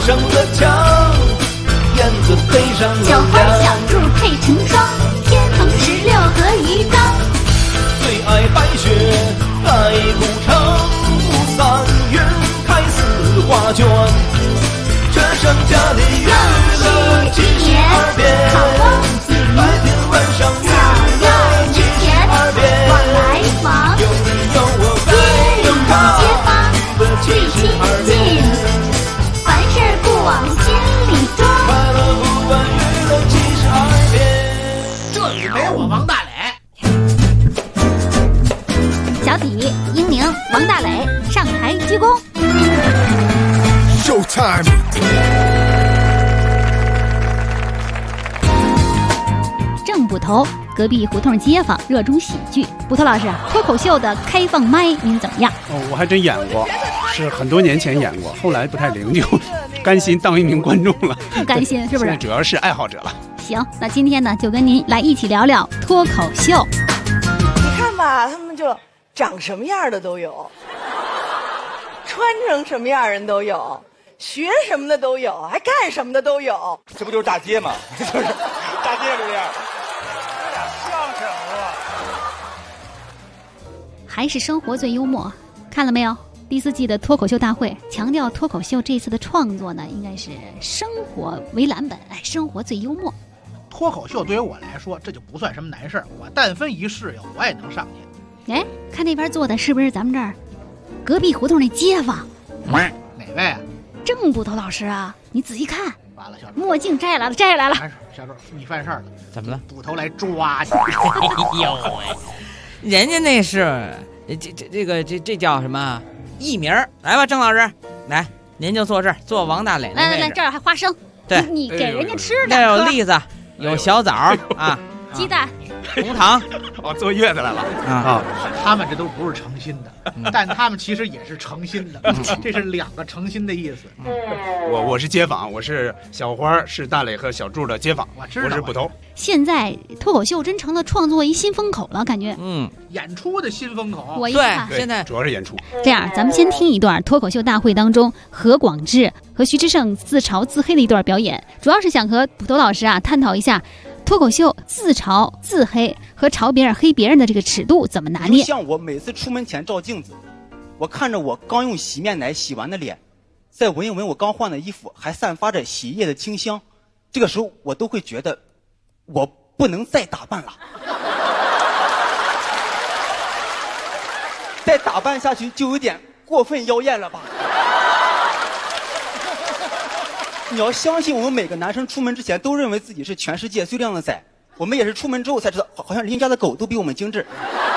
上的墙，燕子飞上小花小兔配成双，天蓬16和鱼缸。 最爱白雪盖古城，3月开4画卷，这剩下的娱乐72变，白天晚上娱乐72变， 往来房， 有你有我该有他， 街坊娱乐最亲 72 近， 变， 凡事不往心里装。 快乐不管娱乐72变。 这里没我王大磊。 小体、英宁、王大磊上台鞠躬。 Showtime！ 郑捕头，隔壁胡同街坊，热衷喜剧。捕头老师，脱口秀的开放麦您怎么样？ 我还真演过，是很多年前演过，后来不太灵，就甘心当一名观众了。 不甘心是不是？ 现在主要是爱好者了。 行，那今天呢，就跟您来一起聊聊脱口秀。 你看吧，他们就长什么样的都有，穿成什么样人都有，学什么的都有，还干什么的都有。 这不就是大街吗？就是大街这样，相声啊。 还是生活最幽默，看了没有？第4季的脱口秀大会强调脱口秀这次的创作呢，应该是生活为蓝本，生活最幽默。 脱口秀对于我来说，这就不算什么难事儿，我但分一试我也能上去。 哎，看那边坐的是不是咱们这儿隔壁胡同那街坊？ 哪位啊？ 郑捕头老师啊，你仔细看， 完了，小周， 墨镜摘下来了，摘下来了。 小周，你犯事儿了， 怎么了？ 捕头来抓你！ 哎呦喂，人家那是这叫什么艺名？来吧，郑老师，来，您就坐这儿，坐王大磊那位置。 来，这儿还花生， 对， 你给人家吃的。 这有栗子，有小枣啊， 鸡蛋， 红糖。 坐月子来了啊！ 他们这都不是诚心的，但他们其实也是诚心的，这是2个诚心的意思。 我是街坊，我是小花，是大磊和小柱的街坊，我是捕头。 现在脱口秀真成了创作一新风口了，感觉。 演出的新风口。 我一看， 对，现在主要是演出。 这样，咱们先听一段脱口秀大会当中何广智和徐志胜自嘲自黑的一段表演，主要是想和捕头老师啊探讨一下脱口秀自嘲自黑和嘲别人黑别人的这个尺度怎么拿捏。 就像我每次出门前照镜子，我看着我刚用洗面奶洗完的脸，再闻一闻我刚换的衣服还散发着洗衣液的清香，这个时候我都会觉得我不能再打扮了，再打扮下去就有点过分妖艳了吧。你要相信我们每个男生出门之前都认为自己是全世界最靓的仔，我们也是出门之后才知道好像邻家的狗都比我们精致。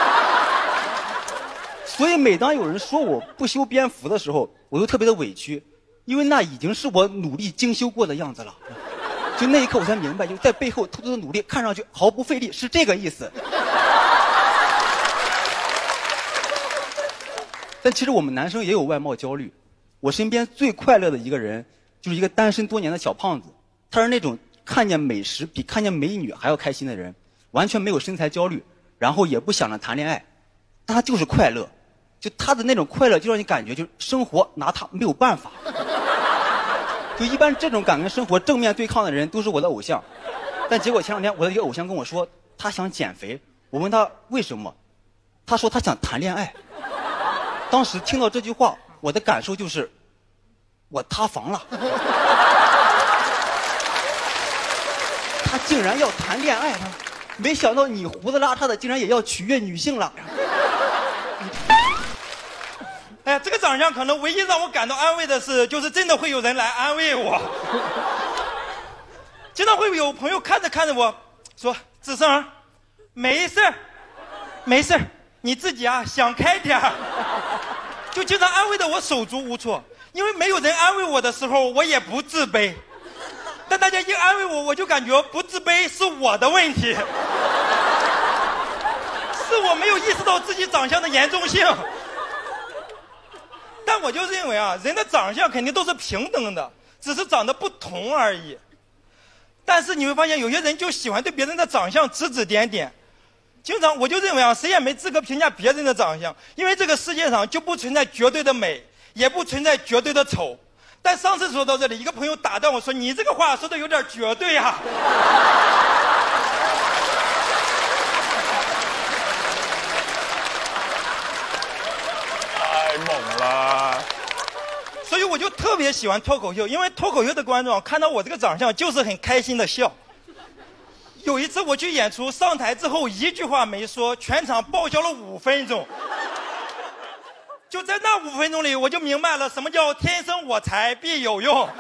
所以每当有人说我不修边幅的时候，我就特别的委屈，因为那已经是我努力精修过的样子了。就那一刻我才明白，就在背后偷偷的努力，看上去毫不费力，是这个意思。但其实我们男生也有外貌焦虑，我身边最快乐的一个人就是一个单身多年的小胖子，他是那种看见美食比看见美女还要开心的人，完全没有身材焦虑，然后也不想着谈恋爱，但他就是快乐，就他的那种快乐就让你感觉就生活拿他没有办法。就一般这种敢跟生活正面对抗的人都是我的偶像，但结果前2天我的一个偶像跟我说他想减肥，我问他为什么，他说他想谈恋爱。当时听到这句话，我的感受就是我塌房了。他竟然要谈恋爱，没想到你胡子拉碴的竟然也要取悦女性了。 哎呀，这个长相可能唯一让我感到安慰的是，就是真的会有人来安慰我。经常会有朋友看着看着我说：“子胜，没事儿，没事儿，你自己啊想开点儿。”就经常安慰的我手足无措，因为没有人安慰我的时候，我也不自卑。但大家一安慰我，我就感觉不自卑是我的问题，是我没有意识到自己长相的严重性。但我就认为啊，人的长相肯定都是平等的，只是长得不同而已。但是你会发现，有些人就喜欢对别人的长相指指点点。经常我就认为啊，谁也没资格评价别人的长相，因为这个世界上就不存在绝对的美，也不存在绝对的丑。 但上次说到这里，一个朋友打断我说：“你这个话说的有点绝对啊。” 太猛了！ 所以我就特别喜欢脱口秀，因为脱口秀的观众看到我这个长相就是很开心的笑。有一次我去演出，上台之后一句话没说，全场爆笑了5分钟。就在那5分钟里，我就明白了什么叫天生我材必有用。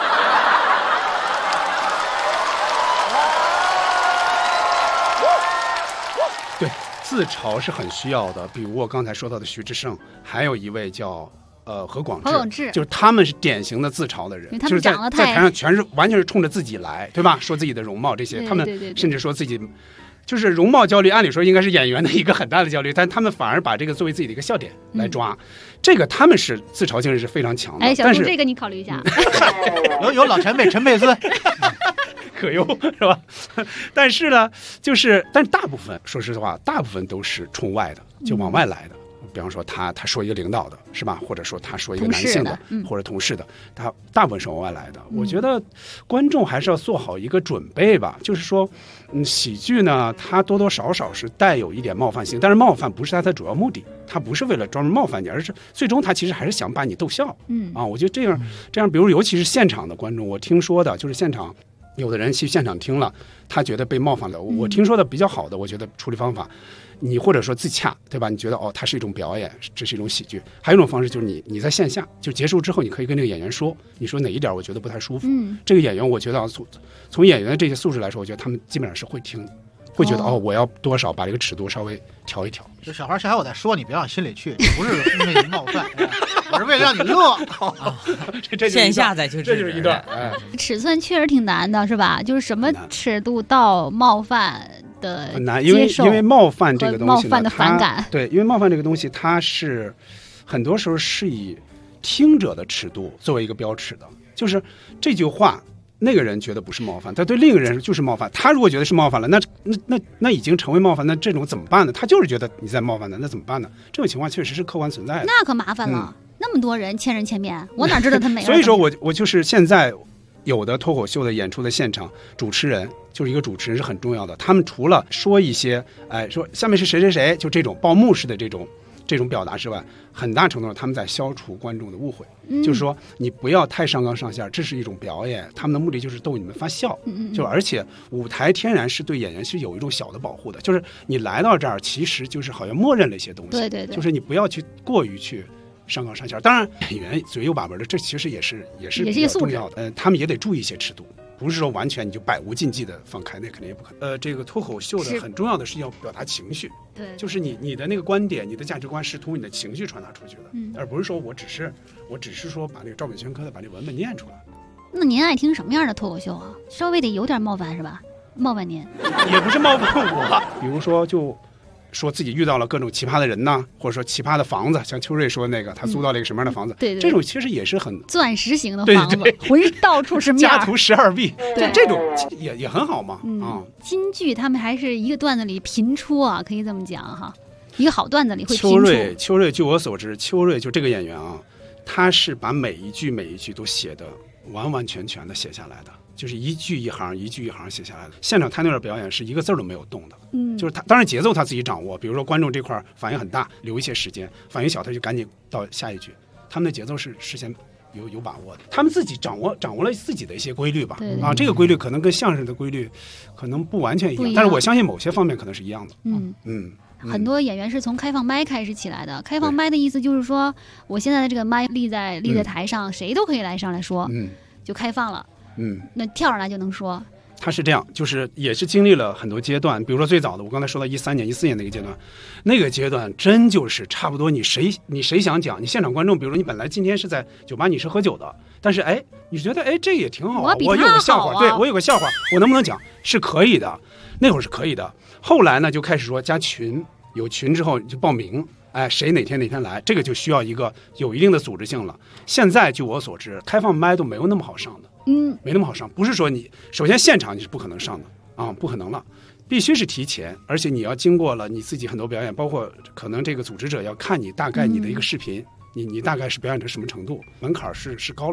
对，自嘲是很需要的。比如我刚才说到的徐志胜，还有一位叫何广智，就是他们是典型的自嘲的人，就是在台上全是完全是冲着自己来，对吧？说自己的容貌这些，他们甚至说自己。就是容貌焦虑，按理说应该是演员的一个很大的焦虑，但他们反而把这个作为自己的一个笑点来抓，这个他们是自嘲性是非常强的。 哎，小朱，这个你考虑一下。 有老前辈陈佩斯， 可忧是吧？但是呢，但是大部分说实话，大部分都是冲外的，就往外来的。比方说他说一个领导的是吧，或者说他说一个男性的，或者同事的，他大部分是往外来的。我觉得观众还是要做好一个准备吧，就是说，喜剧呢，它多多少少是带有一点冒犯性，但是冒犯不是它的主要目的，它不是为了专门冒犯你，而是最终他其实还是想把你逗笑。我觉得这样，比如尤其是现场的观众，我听说的就是现场有的人去现场听了，他觉得被冒犯了。我听说的比较好的，我觉得处理方法。你或者说自洽，对吧？你觉得它是一种表演，这是一种喜剧。还有一种方式就是你在线下就结束之后，你可以跟这个演员说，你说哪一点我觉得不太舒服。这个演员我觉得从演员的这些素质来说，我觉得他们基本上是会听的，会觉得我要多少把这个尺度稍微调一调。 就小孩下回我再说你别往心里去，不是因为你冒犯，我是为了让你乐。 线下再去， 这就是一段。 尺寸确实挺难的，是吧？就是什么尺度到冒犯。 很难，因为冒犯这个东西， 冒犯的反感， 对，因为冒犯这个东西，它是很多时候是以听者的尺度作为一个标尺的，就是这句话，那个人觉得不是冒犯，但对另一个人就是冒犯。他如果觉得是冒犯了，那已经成为冒犯，那这种怎么办呢？他就是觉得你在冒犯他，那怎么办呢？这种情况确实是客观存在的。 那可麻烦了，那么多人千人千面，我哪知道他哪个？ 所以说我就是现在。有的脱口秀的演出的现场，主持人就是一个主持人是很重要的。他们除了说一些，说下面是谁谁谁，就这种报幕式的这种表达之外，很大程度上他们在消除观众的误会。就是说你不要太上纲上线，这是一种表演，他们的目的就是逗你们发笑。就而且舞台天然是对演员是有一种小的保护的，就是你来到这儿，其实就是好像默认了一些东西。对，就是你不要去过于去。上纲上线，当然演员嘴有把门的，这其实也是比较重要的。他们也得注意一些尺度，不是说完全你就百无禁忌的放开，那肯定也不可能。这个脱口秀的很重要的是要表达情绪， 对， 就是你的那个观点、你的价值观是通过你的情绪传达出去的，而不是说我只是说把那个照本宣科的把这文本念出来。 那您爱听什么样的脱口秀啊？稍微得有点冒犯是吧？冒犯您？ 也不是冒犯我，比如说就。说自己遇到了各种奇葩的人呐，或者说奇葩的房子，像秋瑞说那个他租到了一个什么样的房子， 对， 这种其实也是很钻石型的房子，浑到处是面， 家徒12壁，这种也很好嘛。 京剧他们还是一个段子里频出啊，可以这么讲哈，一个好段子里会频出。秋瑞，据我所知，秋瑞就这个演员啊，他是把每一句都写的完完全全的写下来的。就是一句一行写下来的。现场他那段表演是一个字都没有动的，就是他当然节奏他自己掌握，比如说观众这块反应很大，留一些时间，反应小他就赶紧到下一句，他们的节奏是事先有把握的，他们自己掌握了自己的一些规律吧。这个规律可能跟相声的规律可能不完全一样，但是我相信某些方面可能是一样的。 很多演员是从开放麦开始起来的。开放麦的意思就是说，我现在的这个麦立在台上，谁都可以上来说，就开放了。那跳上来就能说。 他是这样，就是也是经历了很多阶段，比如说最早的，我刚才说到13年、14年那个阶段，那个阶段真就是差不多你谁想讲，你现场观众，比如说你本来今天是在酒吧你是喝酒的，但是你觉得这也挺好，我有个笑话，对我有个笑话，我能不能讲？是可以的，那会儿是可以的。后来呢就开始说加群，有群之后就报名。谁哪天来，这个就需要一个有一定的组织性了。现在据我所知，开放麦都没有那么好上的，没那么好上。不是说你首先现场你是不可能上的啊，不可能了，必须是提前，而且你要经过了你自己很多表演，包括可能这个组织者要看你大概你的一个视频，你大概是表演成什么程度，门槛是高了的。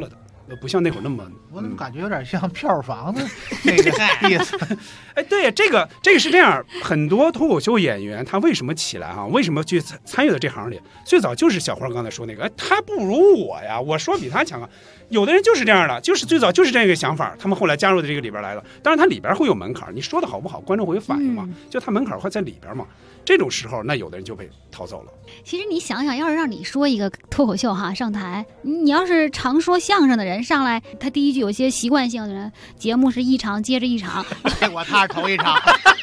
不像那会儿那么。 我怎么感觉有点像票房的那个意思？ 哎，对，这个是这样，很多脱口秀演员他为什么起来啊？为什么去参与到这行里？最早就是小花刚才说那个，哎，他不如我呀，我说比他强啊。有的人就是这样的，就是最早就是这个想法，他们后来加入到这个里边来了。当然，它里边会有门槛，你说的好不好，观众会有反应嘛？就他门槛会在里边嘛。这种时候，那有的人就被逃走了。 其实你想想，要是让你说一个脱口秀哈上台，你要是常说相声的人上来，他第一句有些习惯性的人，节目是一场接着一场， 我他是头一场，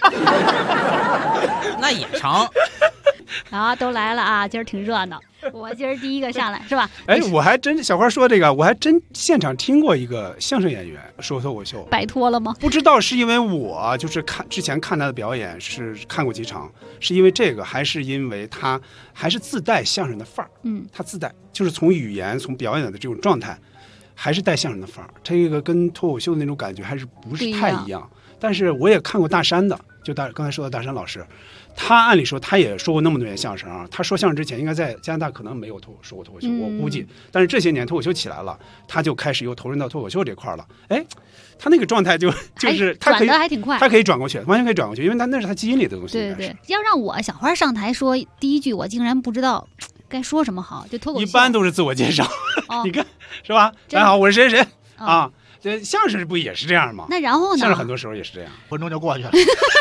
那也成。 啊，都来了啊，今儿挺热闹。我今儿第一个上来是吧？ 哎，我还真小花说这个，我还真现场听过一个相声演员说脱口秀， 摆脱了吗？ 不知道是因为我就是之前看他的表演是看过几场，是因为这个，还是因为他还是自带相声的范儿？他自带就是从语言从表演的这种状态，还是带相声的范儿。这个跟脱口秀的那种感觉还是不是太一样。但是我也看过大山的，就刚才说的大山老师。他按理说他也说过那么多年相声啊，他说相声之前应该在加拿大可能没有说过脱口秀，我估计。但是这些年脱口秀起来了，他就开始又投入到脱口秀这块了。哎，他那个状态就是他可以转的还挺快， 他可以转过去，完全可以转过去，因为那是他基因里的东西。 对对，要让我小花上台说第一句，我竟然不知道该说什么好，就脱口秀一般都是自我介绍，你看是吧？大家好，我是谁谁啊。这相声不也是这样吗？ 那然后呢？ 相声很多时候也是这样， 分钟就过去了。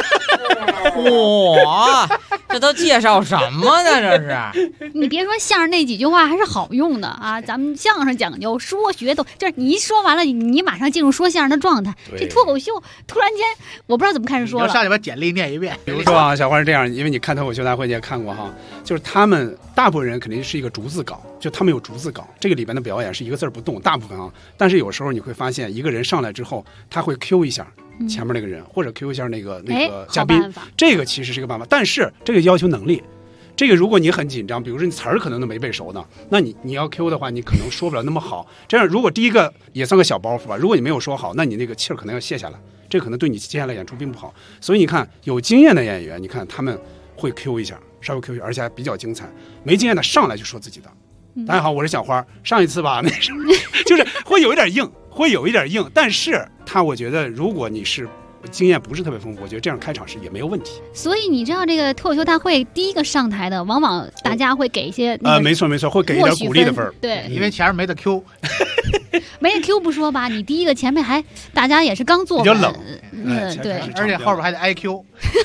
哇，这都介绍什么呢？这是你别说相声那几句话还是好用的啊！咱们相声讲究说学逗，就是你一说完了，你马上进入说相声的状态。这脱口秀突然间，我不知道怎么开始说了。 你就上去把简历念一遍。 比如说啊，小花是这样，因为你看脱口秀大会你也看过哈，就是他们大部分人肯定是一个逐字稿，就他们有逐字稿，这个里边的表演是一个字不动，大部分啊。但是有时候你会发现，一个人上来之后，他会 Q 一下前面那个人，或者 Q 一下那个嘉宾，这个其实是一个办法，但是这个要求能力。这个如果你很紧张，比如说你词儿可能都没背熟呢，那你要 Q 的话，你可能说不了那么好。这样如果第一个也算个小包袱吧，如果你没有说好，那你那个气儿可能要卸下来，这可能对你接下来演出并不好。所以你看，有经验的演员，你看他们会 Q 一下，稍微 Q 一下，而且还比较精彩。没经验的上来就说自己的。大家好，我是小花。上一次吧，那时候就是会有一点硬，但是我觉得如果你是经验不是特别丰富，我觉得这样开场是也没有问题。 所以你知道这个脱口秀大会第一个上台的，往往大家会给一些没错，会给一点鼓励的分。 对， 因为前面没得 Q， 没得 Q 不说吧，你第一个前面还大家也是刚坐比较冷， 对， 而且后边还得 IQ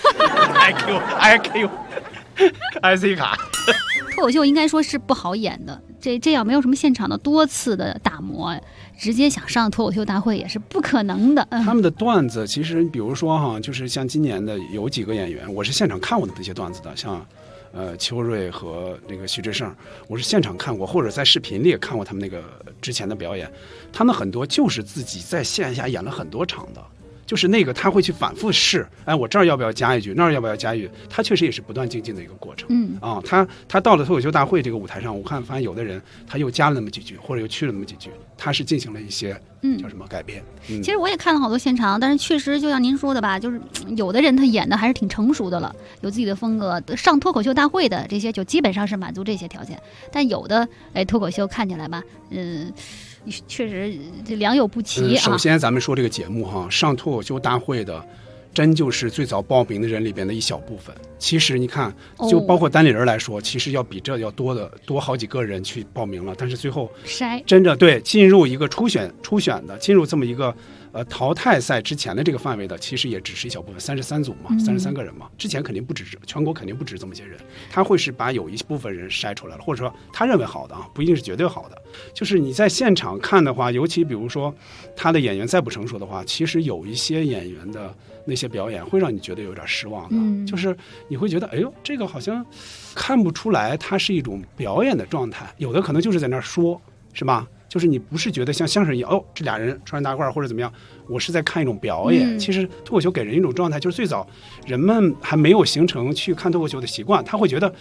，IC 卡。 脱口秀应该说是不好演的，这要没有什么现场的多次的打磨，直接想上脱口秀大会也是不可能的。 他们的段子其实，比如说哈，就是像今年的有几个演员，我是现场看过的那些段子的，像邱瑞和那个徐志胜，我是现场看过，或者在视频里也看过他们那个之前的表演，他们很多就是自己在线下演了很多场的。就是那个他会去反复试，哎，我这儿要不要加一句，那儿要不要加一句，他确实也是不断精进的一个过程。他到了脱口秀大会这个舞台上，我发现有的人他又加了那么几句，或者又去了那么几句，他是进行了一些叫什么改变。 其实我也看了好多现场，但是确实就像您说的吧，就是有的人他演的还是挺成熟的了，有自己的风格。上脱口秀大会的这些就基本上是满足这些条件，但有的脱口秀看起来吧，确实这良莠不齐啊。 首先咱们说这个节目哈，上脱口秀大会的真就是最早报名的人里边的一小部分。其实你看，就包括单立人来说，其实要比这要多好几个人去报名了，但是最后真的对进入一个初选的，进入这么一个淘汰赛之前的这个范围的，其实也只是一小部分，33组嘛，33个人嘛。之前肯定不止，全国肯定不止这么些人，他会是把有一部分人筛出来了，或者说他认为好的啊，不一定是绝对好的。就是你在现场看的话，尤其比如说他的演员再不成熟的话，其实有一些演员的那些表演会让你觉得有点失望的，就是你会觉得，哎呦，这个好像看不出来它是一种表演的状态，有的可能就是在那儿说，是吧？就是你不是觉得像相声一样，这俩人穿大褂或者怎么样，我是在看一种表演。其实脱口秀给人一种状态，就是最早人们还没有形成去看脱口秀的习惯，他会觉得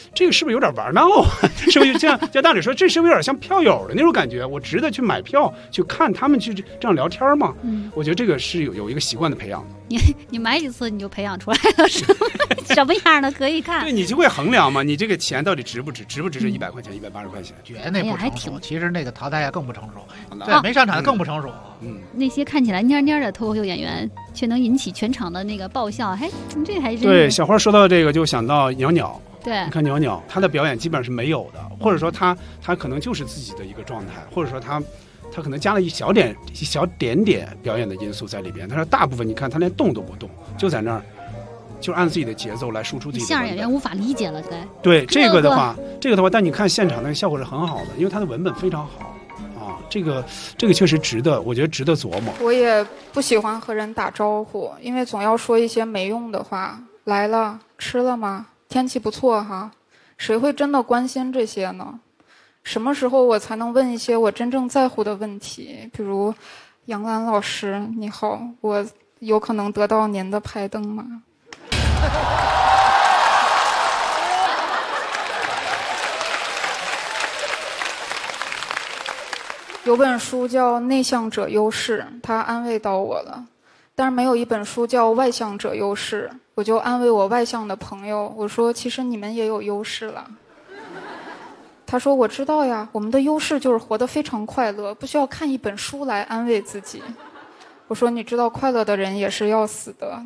这个是不是有点玩闹啊？是不是像大理说，这是不是有点像票友的那种感觉？我值得去买票去看他们去这样聊天吗？我觉得这个是有一个习惯的培养的。 你买几次你就培养出来了，什么样的可以看？ 对，你就会衡量嘛，你这个钱到底值不值这100块钱、180块钱？ 觉得那不成熟， 挺其实那个淘汰更不成熟，对，没上场的更不成熟。 那些看起来蔫蔫的脱口秀演员，却能引起全场的那个爆笑，这还真是。 对，小花说到这个，就想到鸟鸟。 对， 你看鸟鸟，他的表演基本上是没有的，或者说他可能就是自己的一个状态，或者说他可能加了一小点表演的因素在里边。但是大部分你看他连动都不动，就在那儿，就按自己的节奏来输出自己的。 相声演员无法理解了，该。 对这个的话，但你看现场那个效果是很好的，因为他的文本非常好啊，这个确实值得，我觉得值得琢磨。 我也不喜欢和人打招呼，因为总要说一些没用的话。来了，吃了吗？天气不错哈，谁会真的关心这些呢？什么时候我才能问一些我真正在乎的问题？比如，杨澜老师你好，我有可能得到您的拍灯吗？有本书叫《内向者优势》，它安慰到我了。但是没有一本书叫《外向者优势》，我就安慰我外向的朋友，我说其实你们也有优势了。他说我知道呀，我们的优势就是活得非常快乐，不需要看一本书来安慰自己。我说你知道快乐的人也是要死的。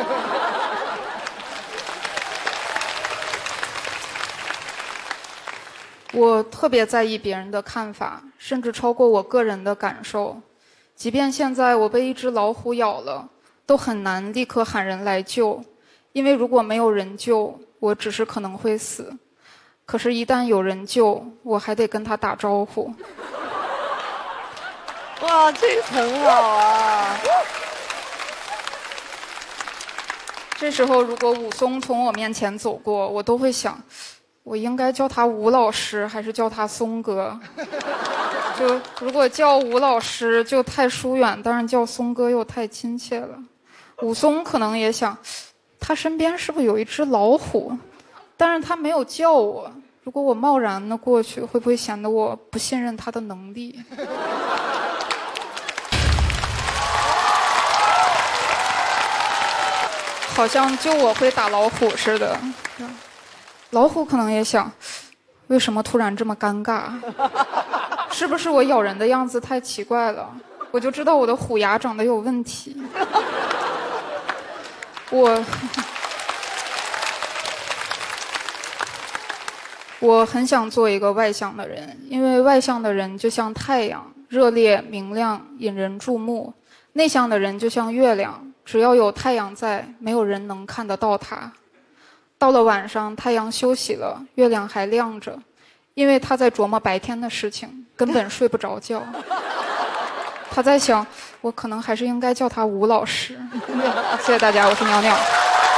我特别在意别人的看法，甚至超过我个人的感受。即便现在我被一只老虎咬了，都很难立刻喊人来救，因为如果没有人救，我只是可能会死。可是一旦有人救，我还得跟他打招呼。 哇，这个很好啊！ 这时候如果武松从我面前走过，我都会想，我应该叫他吴老师还是叫他松哥？就如果叫吴老师就太疏远，但是叫松哥又太亲切了。武松可能也想，他身边是不是有一只老虎？但是他没有叫我，如果我贸然的过去，会不会显得我不信任他的能力？好像就我会打老虎似的。老虎可能也想，为什么突然这么尴尬？是不是我咬人的样子太奇怪了？我就知道我的虎牙长得有问题。我很想做一个外向的人，因为外向的人就像太阳，热烈明亮，引人注目；内向的人就像月亮，只要有太阳在，没有人能看得到它。到了晚上，太阳休息了，月亮还亮着，因为他在琢磨白天的事情，根本睡不着觉。他在想，我可能还是应该叫他吴老师。谢谢大家，我是鸟鸟。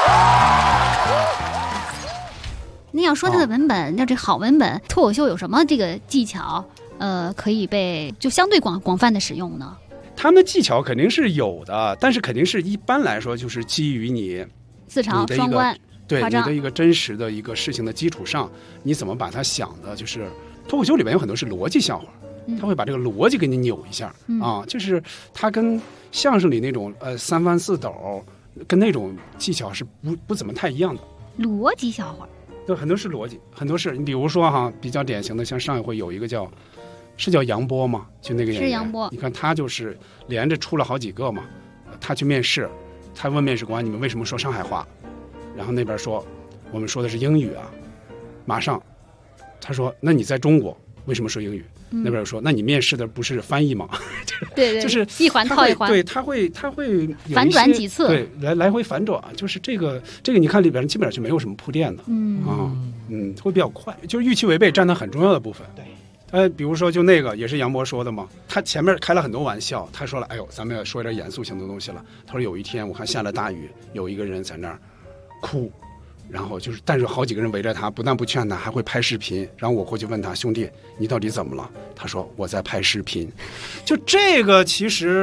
你要说他的文本，那这好文本，脱口秀有什么这个技巧，可以被就相对广泛的使用呢？ 他们的技巧肯定是有的，但是肯定是一般来说就是基于你自嘲双关。 对你的一个真实的一个事情的基础上，你怎么把它想的，就是脱口秀里面有很多是逻辑笑话，他会把这个逻辑给你扭一下啊，就是他跟相声里那种三翻四抖，跟那种技巧是不怎么太一样的。 逻辑笑话， 对，很多是逻辑，很多是你比如说哈，比较典型的，像上一回有一个叫杨波吗？就那个演员， 是杨波。 你看他就是连着出了好几个嘛，他去面试，他问面试官你们为什么说上海话？然后那边说我们说的是英语啊，马上他说那你在中国为什么说英语？那边说那你面试的不是翻译吗？ 对对， 就是一环套一环， 对，他会反转几次， 对，来回反转，就是这个你看里边基本上就没有什么铺垫的，会比较快，就是预期违背占到很重要的部分。对，比如说就那个也是杨波说的嘛，他前面开了很多玩笑，他说了，哎呦，咱们要说一点严肃性的东西了。他说有一天我看下了大雨，有一个人在那儿哭，然后就是但是好几个人围着他，不但不劝他，还会拍视频。然后我过去问他，兄弟，你到底怎么了？他说我在拍视频。就这个其实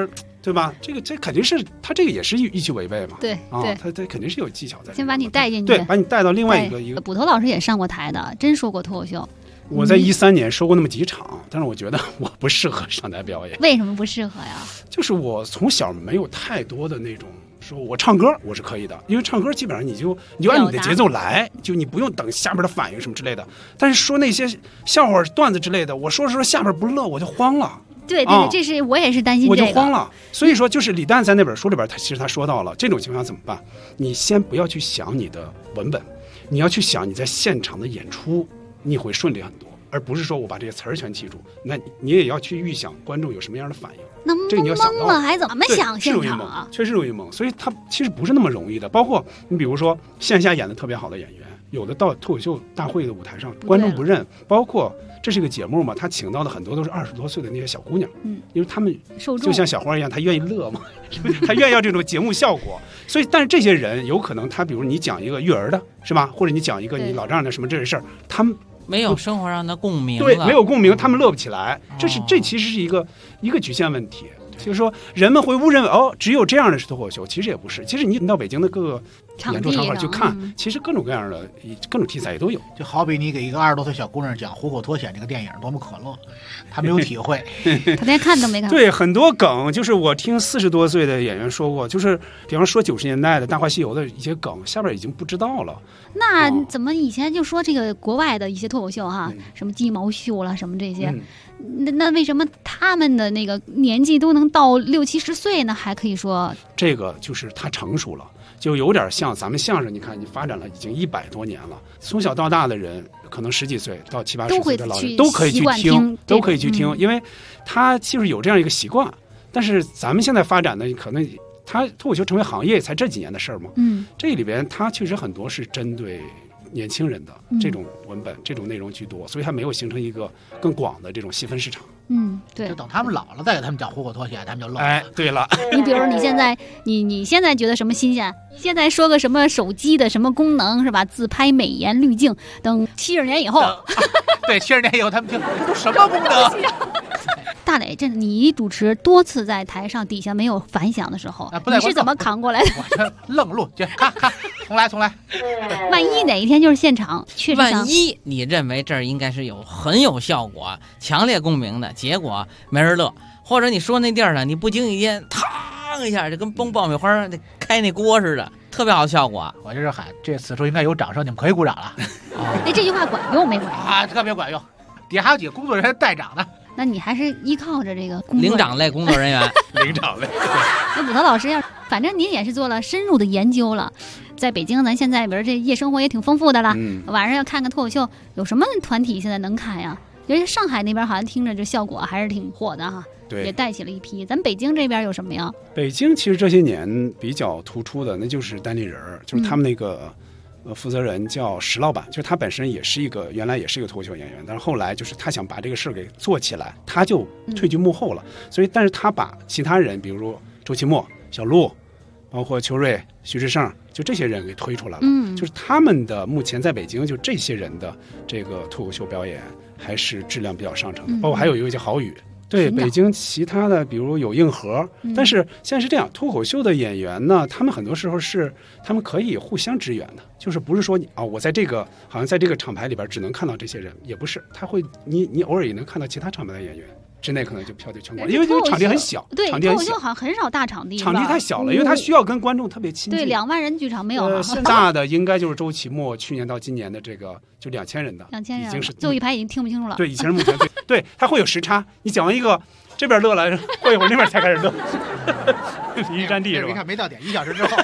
对吧？这肯定是他这个也是预期违背嘛。 对啊， 对， 他肯定是有技巧在。 先把你带进去， 对，把你带到另外一个。 捕头老师也上过台的，真说过脱口秀。 我在13年说过那么几场，但是我觉得我不适合上台表演。 为什么不适合呀？ 就是我从小没有太多的那种。说我唱歌我是可以的，因为唱歌基本上你就按你的节奏来，就你不用等下边的反应什么之类的。但是说那些笑话段子之类的，我说下边不乐我就慌了。 对，这是我也是担心我就慌了。所以说就是李诞在那本书里边，其实他说到了这种情况下怎么办？你先不要去想你的文本，你要去想你在现场的演出，你会顺利很多，而不是说我把这些词儿全记住。那你也要去预想观众有什么样的反应。这个你要想到了还怎么想现场啊？ 确实容易懵，所以他其实不是那么容易的。包括你比如说线下演的特别好的演员，有的到脱口秀大会的舞台上，观众不认。包括这是一个节目嘛，他请到的很多都是20多岁的那些小姑娘，因为他们就像小花一样，他愿意乐嘛，他愿意要这种节目效果。所以，但是这些人有可能他比如你讲一个育儿的，是吧？或者你讲一个你老丈人的什么这事儿，他们。 没有生活上的共鸣， 对，没有共鸣，他们乐不起来。这其实是一个局限问题，就是说人们会误认为只有这样的是脱口秀，其实也不是。其实你到北京的各个演出场合去看，其实各种各样的各种题材也都有。 就好比你给一个20多岁小姑娘讲《虎口脱险》这个电影多么可乐，她没有体会， 她连看都没看。 对，很多梗就是我听40多岁的演员说过，就是比方说90年代的《大话西游》的一些梗，下边已经不知道了。 那怎么以前就说这个国外的一些脱口秀哈，什么鸡毛秀啦，什么这些，那为什么他们的那个年纪都能到60、70岁呢？还可以说这个就是他成熟了，就有点像咱们相声。你看，你发展了已经100多年了，从小到大的人，可能10几岁到70、80岁的老人都可以去听，都可以去听，因为他就是有这样一个习惯。但是咱们现在发展的可能。他脱口秀成为行业才这几年的事儿嘛，这里边他确实很多是针对年轻人的这种文本、这种内容居多，所以他没有形成一个更广的这种细分市场。 对， 就等他们老了再给他们讲虎口脱险，他们就乐了。 哎，对了， 你比如说你现在你现在觉得什么新鲜？现在说个什么手机的什么功能是吧？自拍、美颜、滤镜，等70年以后， 对，70年以后他们听都什么功能？ 大磊，这你主持多次在台上底下没有反响的时候，你是怎么扛过来的？ 我这愣录，看，重来。 万一哪一天就是现场，确实万一你认为这儿应该是很有效果、强烈共鸣的，结果没人乐，或者你说那地儿呢，你不经意间，嘡一下就跟崩爆米花开那锅似的，特别好的效果。 我就是喊，此处应该有掌声，你们可以鼓掌了。 这句话管用没管用啊？特别管用，底下还有几个工作人员带掌的。 那你还是依靠着这个领长类工作人员， 领长类。 那捕头老师反正您也是做了深入的研究了。在北京，咱现在比如这夜生活也挺丰富的了，晚上要看个脱口秀，有什么团体现在能看呀？因为上海那边好像听着这效果还是挺火的哈， 对， 也带起了一批。咱北京这边有什么呀？ 北京其实这些年比较突出的，那就是单立人，就是他们那个。负责人叫石老板，就是他本身原来也是一个脱口秀演员，但是后来就是他想把这个事儿给做起来，他就退居幕后了。所以，但是他把其他人，比如周奇墨、小鹿，包括邱瑞、徐志胜，就这些人给推出来了。就是他们的目前在北京，就这些人的这个脱口秀表演还是质量比较上乘的。包括还有一个叫郝宇。对，北京其他的比如有硬核，但是现在是这样，脱口秀的演员呢，他们很多时候是他们可以互相支援的，就是不是说我在这个好像在这个厂牌里边只能看到这些人，也不是，他会你偶尔也能看到其他厂牌的演员。之内可能就票就全国，因为场地很小， 对， 场地很小， 好像很少大场地， 场地太小了，因为他需要跟观众特别亲近。 对，2万人剧场没有。 现大的应该就是周奇墨去年到今年的这个就2000人的 ，2000人已经是最后一排已经听不清楚了。 对，以前是目前对，他会有时差，你讲完一个这边乐了，过一会儿那边才开始乐，离地占地是吧？ 你看没到点，1小时之后。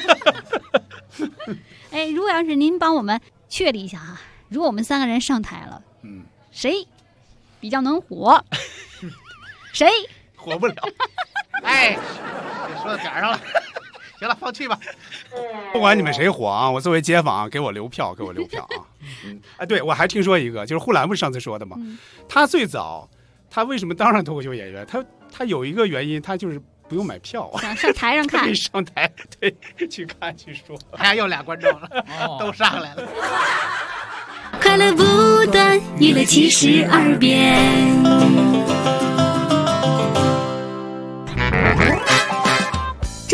哎，如果要是您帮我们确立一下哈，如果我们3个人上台了，谁比较能火？谁火不了？哎，说到点儿上了。行了，放弃吧。 不管你们谁火啊，我作为街坊给我留票啊！对，我还听说一个，就是呼兰不是上次说的吗？他最早，他为什么当上脱口秀演员？他有一个原因，他就是不用买票， 想上台上看， 可以上台对去看去说。 还又俩观众了，都上来了。 快乐不断，娱乐72变。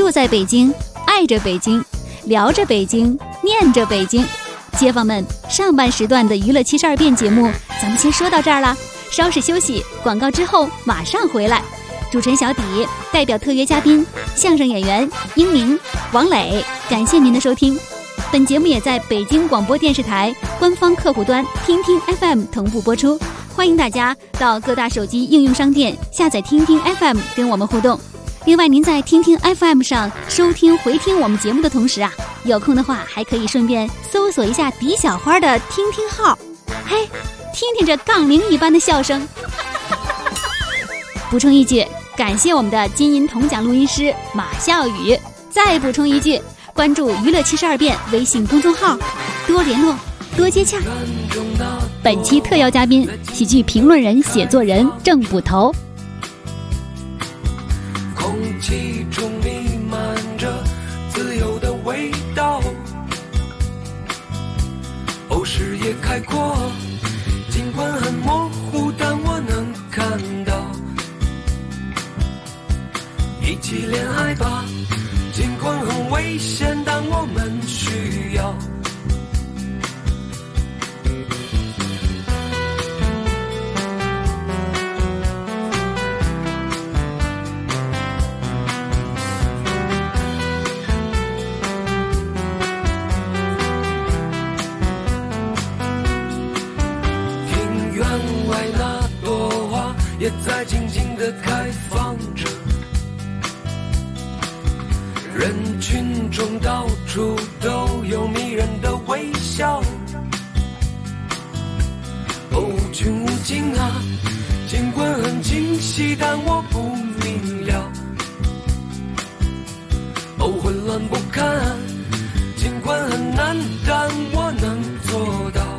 住在北京，爱着北京，聊着北京，念着北京。街坊们，上半时段的娱乐72变节目咱们先说到这儿了，稍事休息，广告之后马上回来。主持人小底代表特约嘉宾相声演员英明、王磊，感谢您的收听。本节目也在北京广播电视台官方客户端听听 FM 同步播出，欢迎大家到各大手机应用商店下载听听 FM 跟我们互动。另外，您在听听 FM 上收听回听我们节目的同时啊，有空的话还可以顺便搜索一下狄小花的听听号，嘿，听听这杠铃一般的笑声。补充一句，感谢我们的金银铜奖录音师马笑宇。再补充一句，关注娱乐72变微信公众号，多联络，多接洽。本期特邀嘉宾，喜剧评论人、写作人郑捕头。 空气中弥漫着自由的味道，哦，视野开阔，尽管很模糊，但我能看到。一起恋爱吧，尽管很危险，但我们需要。庭院外那朵花也在静静地开放着，人群中到处都有迷人的微笑，哦，无穷无尽啊，尽管很惊喜，但我不明了，哦，混乱不堪，尽管很难，但我能做到。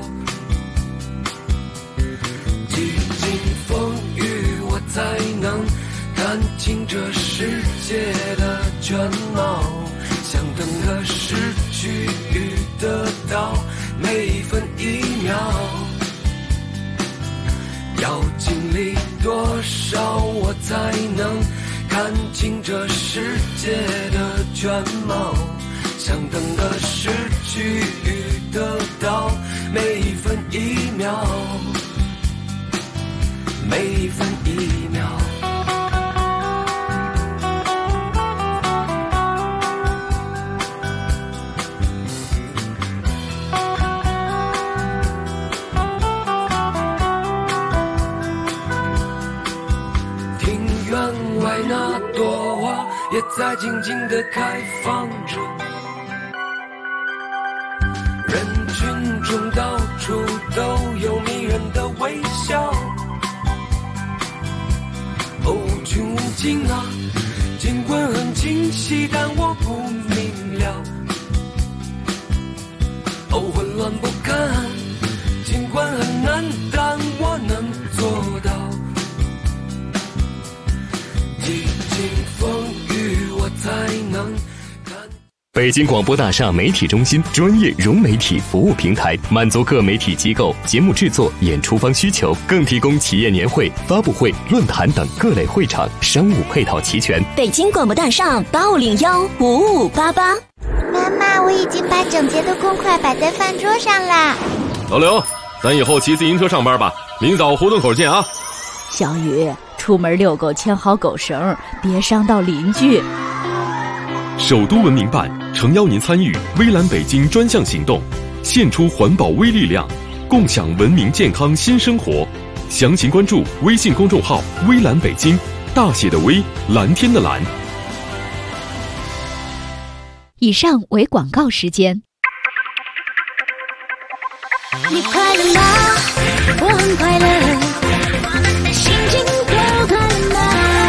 几经风雨，我才能看清这世界的全貌，想等的失去与得到，每一分一秒，要经历多少我才能看清这世界的全貌，想等的失去与得到，每一分一秒，每一分一秒。外那朵花也在静静地开放着，人群中到处都有迷人的微笑，哦，无穷无尽啊，尽管很惊喜，但我不明了，哦，混乱不堪，尽管很难，但我能做到。几经风雨，我才能看。 北京广播大厦媒体中心专业融媒体服务平台，满足各媒体机构节目制作、演出方需求，更提供企业年会、发布会、论坛等各类会场，商务配套齐全。 北京广播大厦85015588。 妈妈，我已经把整洁的公筷摆在饭桌上啦。 老刘，咱以后骑自行车上班吧，明早胡同口见啊。 小雨，出门遛狗牵好狗绳，别伤到邻居。 首都文明办诚邀您参与微蓝北京专项行动，献出环保微力量，共享文明健康新生活。详情关注微信公众号微蓝北京，大写的微，蓝天的蓝。 以上为广告时间。 你快乐吗？我很快乐，心情都快乐。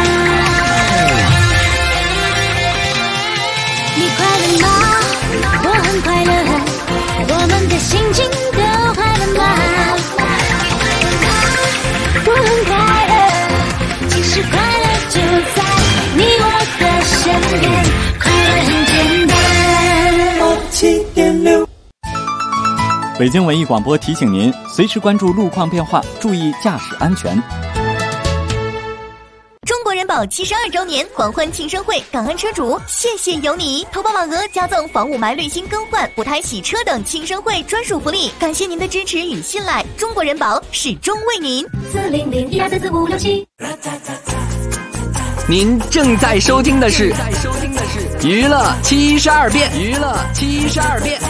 你快乐吗？我很快乐，我们的心情都快乐吗？我很快乐，其实快乐就在你我的身边，快乐很简单。7.6 北京文艺广播提醒您，随时关注路况变化，注意驾驶安全。 中国国人保72周年狂欢庆生会，感恩车主，谢谢有你！投保网额加赠防雾霾滤芯更换、补胎洗车等庆生会专属福利，感谢您的支持与信赖，中国人保始终为您。40012344567。 您正在收听的是娱乐72变，娱乐72变。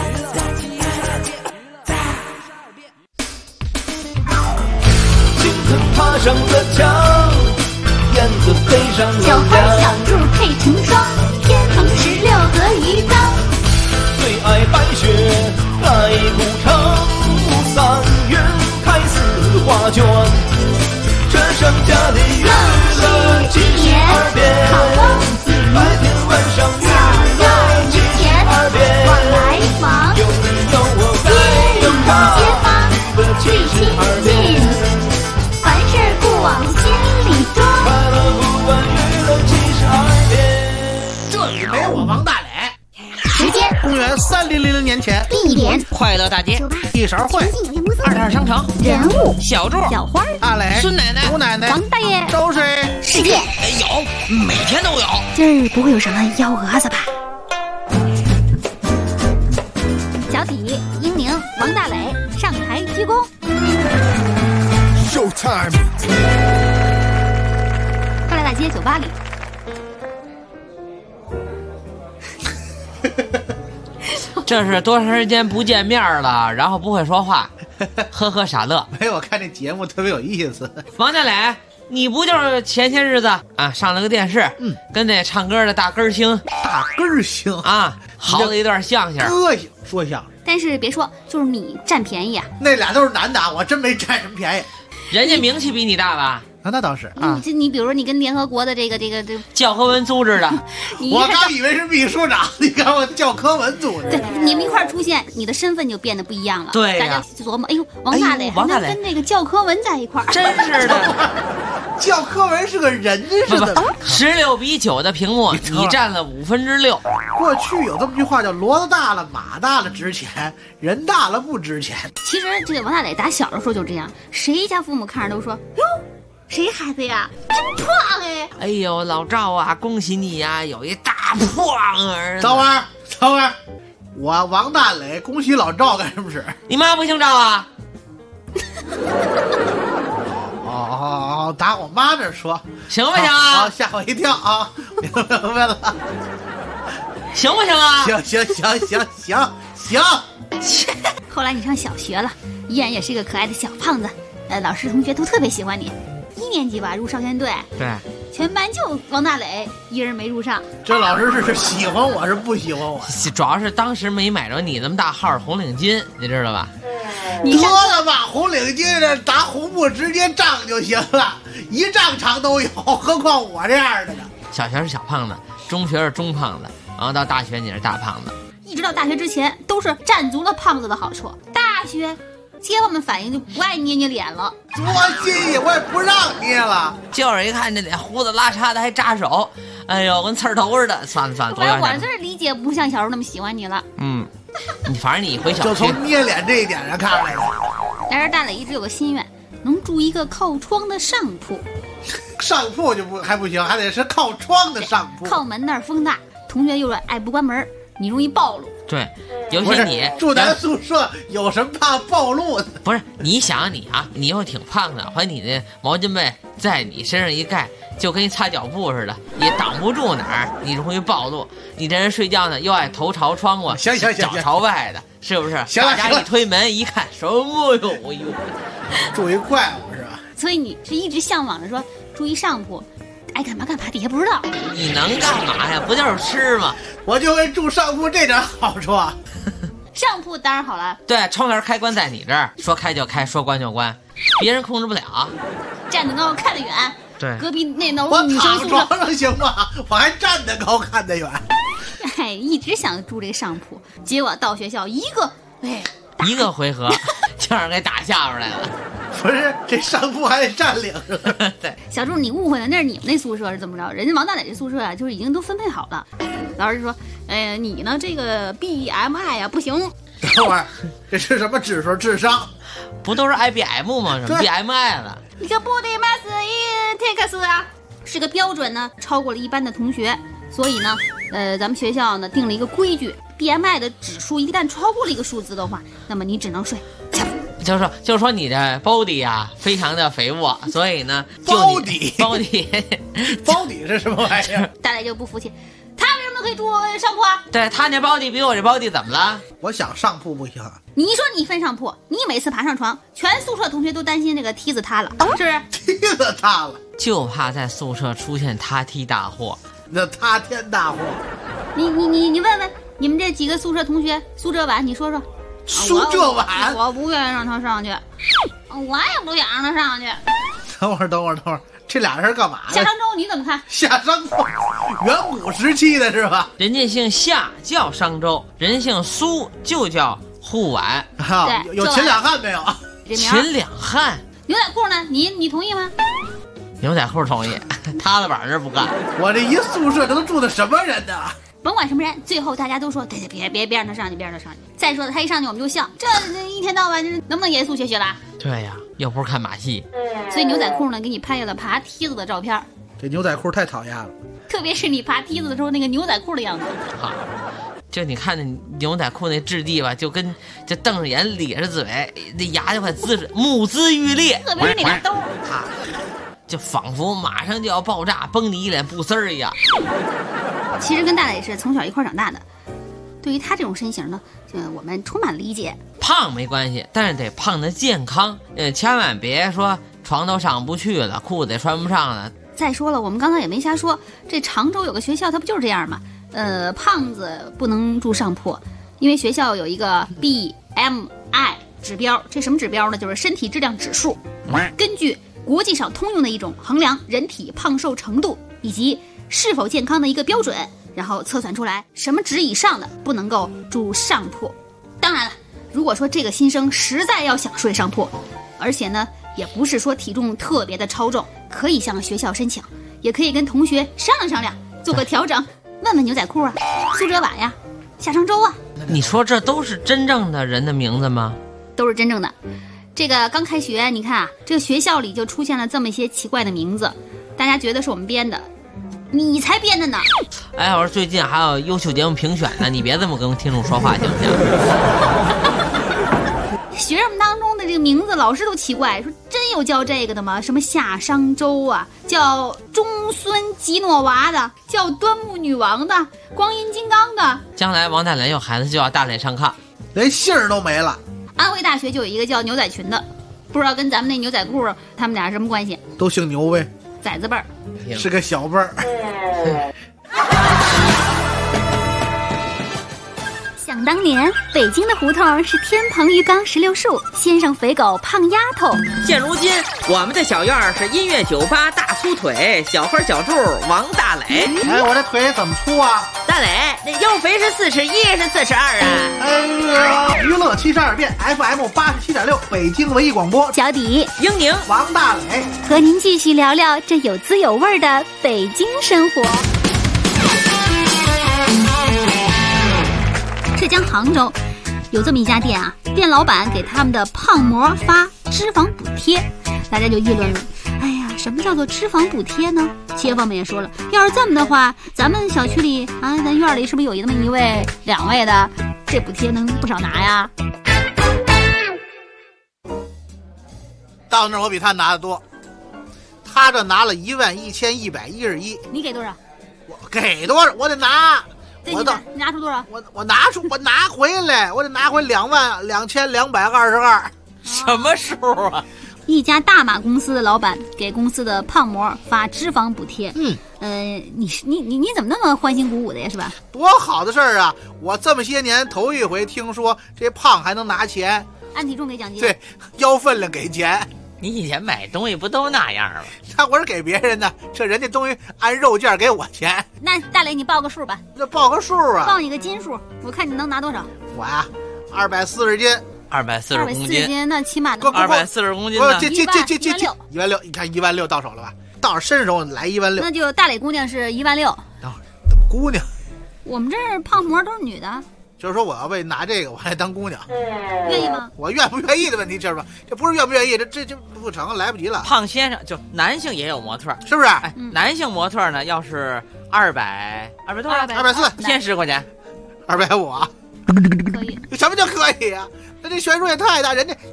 爬上了墙，燕子飞上了小花小兔配成双，天堂16个鱼缸。 最爱白雪，爱古城，3月开4画卷。这盛家的娱乐72变，白天晚上娱乐72变。 往来忙， 有你有我在有他， 街坊最亲近。 凡事不往心里装， 快乐不管娱乐72变。 这里没我王大磊。 时间： 公元3000年前。 地点： 快乐大街。 一勺烩。 22商城。 人物： 小柱、 小花、 阿磊、 孙奶奶、 吴奶奶、 王大爷、 周水。 世界有，每天都有。 今儿不会有什么幺蛾子吧？小体、英宁、王大磊上台鞠躬。 Showtime！ 快乐大街酒吧里， 这是多长时间不见面了，然后不会说话，呵呵傻乐。 没有，我看这节目特别有意思。 王大磊，你不就是前些日子啊上了个电视，跟那唱歌的大根星啊，好的一段相声， 歌星说相声。 但是别说，就是你占便宜啊！ 那俩都是男的，我真没占什么便宜。 人家名气比你大吧？ 啊，那倒是啊。 你比如说，你跟联合国的这个教科文组织的， 我刚以为是秘书长，你看我教科文组织。 对，你们一块儿出现，你的身份就变得不一样了。 对呀， 大家就琢磨，哎呦，王大磊还能跟那个教科文在一块儿， 真是的。 教科文是个人似的。 16比9的屏幕，你占了6/5。 过去有这么句话叫骡子大了马大了值钱，人大了不值钱。 其实这个王大磊打小的时候就这样，谁家父母看着都说哟，谁孩子呀，真胖哎！ 哎呦，老赵啊，恭喜你呀，有一大胖儿子。 等会儿，我王大磊恭喜老赵干什么事？ 你妈不姓赵啊？ 哦，打我妈这说， 行不行啊？ 吓我一跳啊！明白了， 行不行啊？ 行。 后来你上小学了，依然也是一个可爱的小胖子，老师同学都特别喜欢你。1年级吧，入少先队， 对， 全班就王大磊一人没入上。 这老师是喜欢我是不喜欢我？ 主要是当时没买着你那么大号红领巾，你知道吧？ 你得了吧，红领巾这打红布直接胀就行了，1丈长都有，何况我这样的呢？ 小学是小胖子，中学是中胖子，然后到大学你是大胖子。 一直到大学之前都是占足了胖子的好处，大学街坊们反应就不爱捏你脸了。 多新鲜，我也不让捏了。 就是一看这脸胡子拉碴的还扎手，哎呦跟刺儿头似的。算了， 后来我这理解不像小时候那么喜欢你了。 反正你回小学就从捏脸这一点上看来的。 但是大磊一直有个心愿，能住一个靠窗的上铺。 上铺就还不行，还得是靠窗的上铺。 靠门那儿风大，同学又爱不关门，你容易暴露。 对，尤其你住男宿舍有什么怕暴露的？ 不是，你想你啊，你又挺胖的，把你的毛巾被在你身上一盖，就跟一擦脚布似的，也挡不住哪儿，你容易暴露。你这人睡觉呢，又爱头朝窗户， 行， 脚朝外的，是不是？ 行了， 大家一推门一看，什么哟？ 住一怪物是吧？ 所以你是一直向往着说住一上铺。爱干嘛干嘛，底下不知道。 你能干嘛呀？不就是吃吗？ 我就会住上铺这点好处啊。 上铺当然好了。 对，窗帘开关在你这儿，说开就开，说关就关，别人控制不了。 站得高看得远。 对， 隔壁那楼女生宿舍。 我躺床上行吗？我还站得高看得远。 哎，一直想住这个上铺，结果到学校一个回合就让人给打下边来了。 不是，这上铺还得占领是吧？ 对， 小柱你误会了，那是你们那宿舍是怎么着？人家王大磊这宿舍啊，就是已经都分配好了。老师说，你呢这个 BMI 啊不行。 等会儿，这是什么指数？智商？ 不都是 IBM 吗？什么 BMI 了？ 你可不得嘛是一天克数啊。 这个标准呢超过了一般的同学，所以呢，咱们学校呢定了一个规矩 ，BMI 的指数一旦超过了一个数字的话，那么你只能睡。 就说你的 body 呀、非常的肥沃，所以呢， body 是什么玩意儿？ 大家就不服气，他为什么可以住上铺啊？ 对他那 body 比我这 body 怎么了？ 我想上铺不行。 你说你分上铺，你每次爬上床，全宿舍同学都担心这个梯子塌了，是不是？ 梯子塌了， 就怕在宿舍出现塌梯大祸。 那塌天大祸。 你问问你们这几个宿舍同学，苏浙皖，你说说。 苏浙皖， 我不愿意让他上去，我也不想让他上去。 等会儿，这俩人干嘛呀？ 夏商周你怎么看？ 夏商周，远古时期的是吧？ 人家姓夏叫商周，人姓苏就叫护皖。 有秦两汉没有？ 秦两汉。 牛仔裤呢？你同意吗？ 牛仔裤同意，塌了板这不干。 我这一宿舍能住的什么人呢？ 甭管什么人，最后大家都说，对，别让他上去，别让他上去。再说了，他一上去我们就笑，这一天到晚能不能严肃学了？ 对呀，又不是看马戏。 所以牛仔裤呢，给你拍下了爬梯子的照片。 这牛仔裤太讨厌了， 特别是你爬梯子的时候那个牛仔裤的样子。 好，就你看那牛仔裤那质地吧，就瞪着眼咧着嘴，那牙就快目眦欲裂， 特别是那俩兜， 就仿佛马上就要爆炸，崩你一脸布丝儿一样。 其实跟大磊是从小一块长大的，对于他这种身形呢，我们充满理解。 胖没关系，但是得胖得健康，千万别说床都上不去了，裤子也穿不上了。 再说了，我们刚才也没瞎说，这常州有个学校，它不就是这样吗？胖子不能住上铺，因为学校有一个 BMI 指标，这什么指标呢？就是身体质量指数，根据国际上通用的一种衡量人体胖瘦程度以及是否健康的一个标准，然后测算出来什么值以上的不能够住上铺。当然了，如果说这个新生实在要想睡上铺，而且呢也不是说体重特别的超重，可以向学校申请，也可以跟同学商量商量，做个调整。问问牛仔裤啊，苏浙皖呀，夏商周啊。 你说这都是真正的人的名字吗？ 都是真正的。这个刚开学，你看啊，这个学校里就出现了这么一些奇怪的名字，大家觉得是我们编的，你才编的呢。 哎，我说最近还有优秀节目评选呢，你别这么跟听众说话行不行？ 学生们当中的这个名字，老师都奇怪，说真有叫这个的吗？什么夏商周啊，叫中孙吉诺娃的，叫端木女王的，光阴金刚的。 将来王大雷有孩子就要大磊上炕， 连姓儿都没了。 安徽大学就有一个叫牛仔裙的，不知道跟咱们那牛仔裤他们俩什么关系？ 都姓牛呗， 崽子辈儿， 是个小辈儿。 想当年，北京的胡同是天棚鱼缸16树，先生肥狗胖丫头。 现如今，我们的小院是音乐酒吧大粗腿，小花小柱王大磊。 哎，我这腿怎么粗啊？ 大磊，那腰肥是41是42啊？ 哎呀，娱乐72变 FM 87.6，北京文艺广播。 脚底英宁王大磊和您继续聊聊这有滋有味的北京生活。 浙江杭州有这么一家店啊，店老板给他们的胖模发脂肪补贴，大家就议论了。哎呀，什么叫做脂肪补贴呢？企业方面也说了，要是这么的话，咱们小区里啊，咱院里是不是有这么1位、2位的，这补贴能不少拿呀？ 到那儿我比他拿的多，他这拿了11111， 你给多少？ 我给多少？我得拿。 你拿出多少？ 我拿回来，我得拿回22222。 什么数啊？ 一家大马公司的老板给公司的胖模发脂肪补贴。你怎么那么欢欣鼓舞的呀？是吧？ 多好的事儿啊！我这么些年头一回听说这胖还能拿钱， 按体重给奖金。 对，腰分量给钱。 你以前买东西不都那样吗？ 那我是给别人的，这人家东西按肉件给我钱。 那大磊，你报个数吧。 这报个数啊？ 报你个斤数，我看你能拿多少。 我呀，240斤。 240公斤， 那起码能 240公斤呢。 这16000，你看16000到手了吧？到身上时候来16000。 那就大磊姑娘是16000。 等会儿怎么姑娘？ 我们这儿胖模都是女的。 就是说我要为拿这个我还当姑娘， 愿意吗？ 我愿不愿意的问题，知道吧？这不是愿不愿意，这不成，来不及了。 胖先生就男性也有模特， 是不是？ 哎，男性模特呢，要是200多少 ，240， 先10块钱 ，250， 可以。 什么叫可以啊？那这悬殊也太大，人家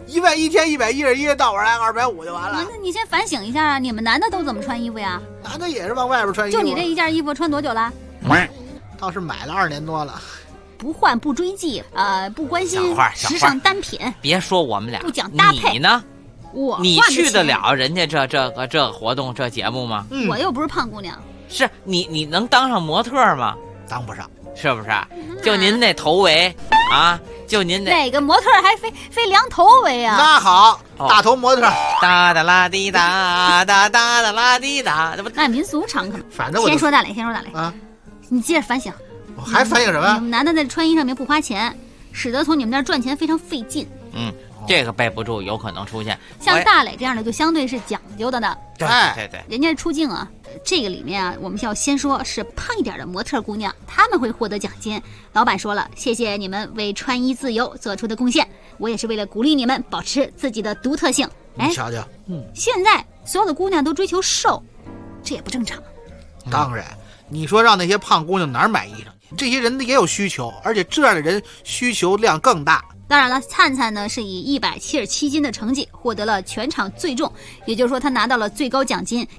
11,111到我来250就完了。 那你先反省一下啊，你们男的都怎么穿衣服呀？ 男的也是往外边穿衣服。 就你这一件衣服穿多久了？ 倒是买了2年多了。 不换不追记，不关心时尚单品。 别说我们俩， 不讲搭配。 你呢？你去得了人家这活动这节目吗？ 我又不是胖姑娘。 是你能当上模特吗？ 当不上， 是不是？就您那头围啊，就您哪个模特还非量头围啊？ 那好，大头模特， 哒哒啦滴哒哒哒哒啦滴哒， 那民俗常可。 反正先说大磊啊，你接着反省。 我还反省什么？ 你们男的在穿衣上面不花钱，使得从你们那儿赚钱非常费劲。 这个备不住，有可能出现。 像大磊这样的就相对是讲究的呢。 对， 人家出镜啊，这个里面啊，我们要先说是胖一点的模特姑娘，她们会获得奖金。老板说了，谢谢你们为穿衣自由做出的贡献，我也是为了鼓励你们保持自己的独特性。 你瞧瞧， 现在所有的姑娘都追求瘦，这也不正常。 当然，你说让那些胖姑娘哪儿买衣裳去？这些人也有需求，而且这样的人需求量更大。 当然了，灿灿呢是以177斤的成绩获得了全场最重，也就是说他拿到了最高奖金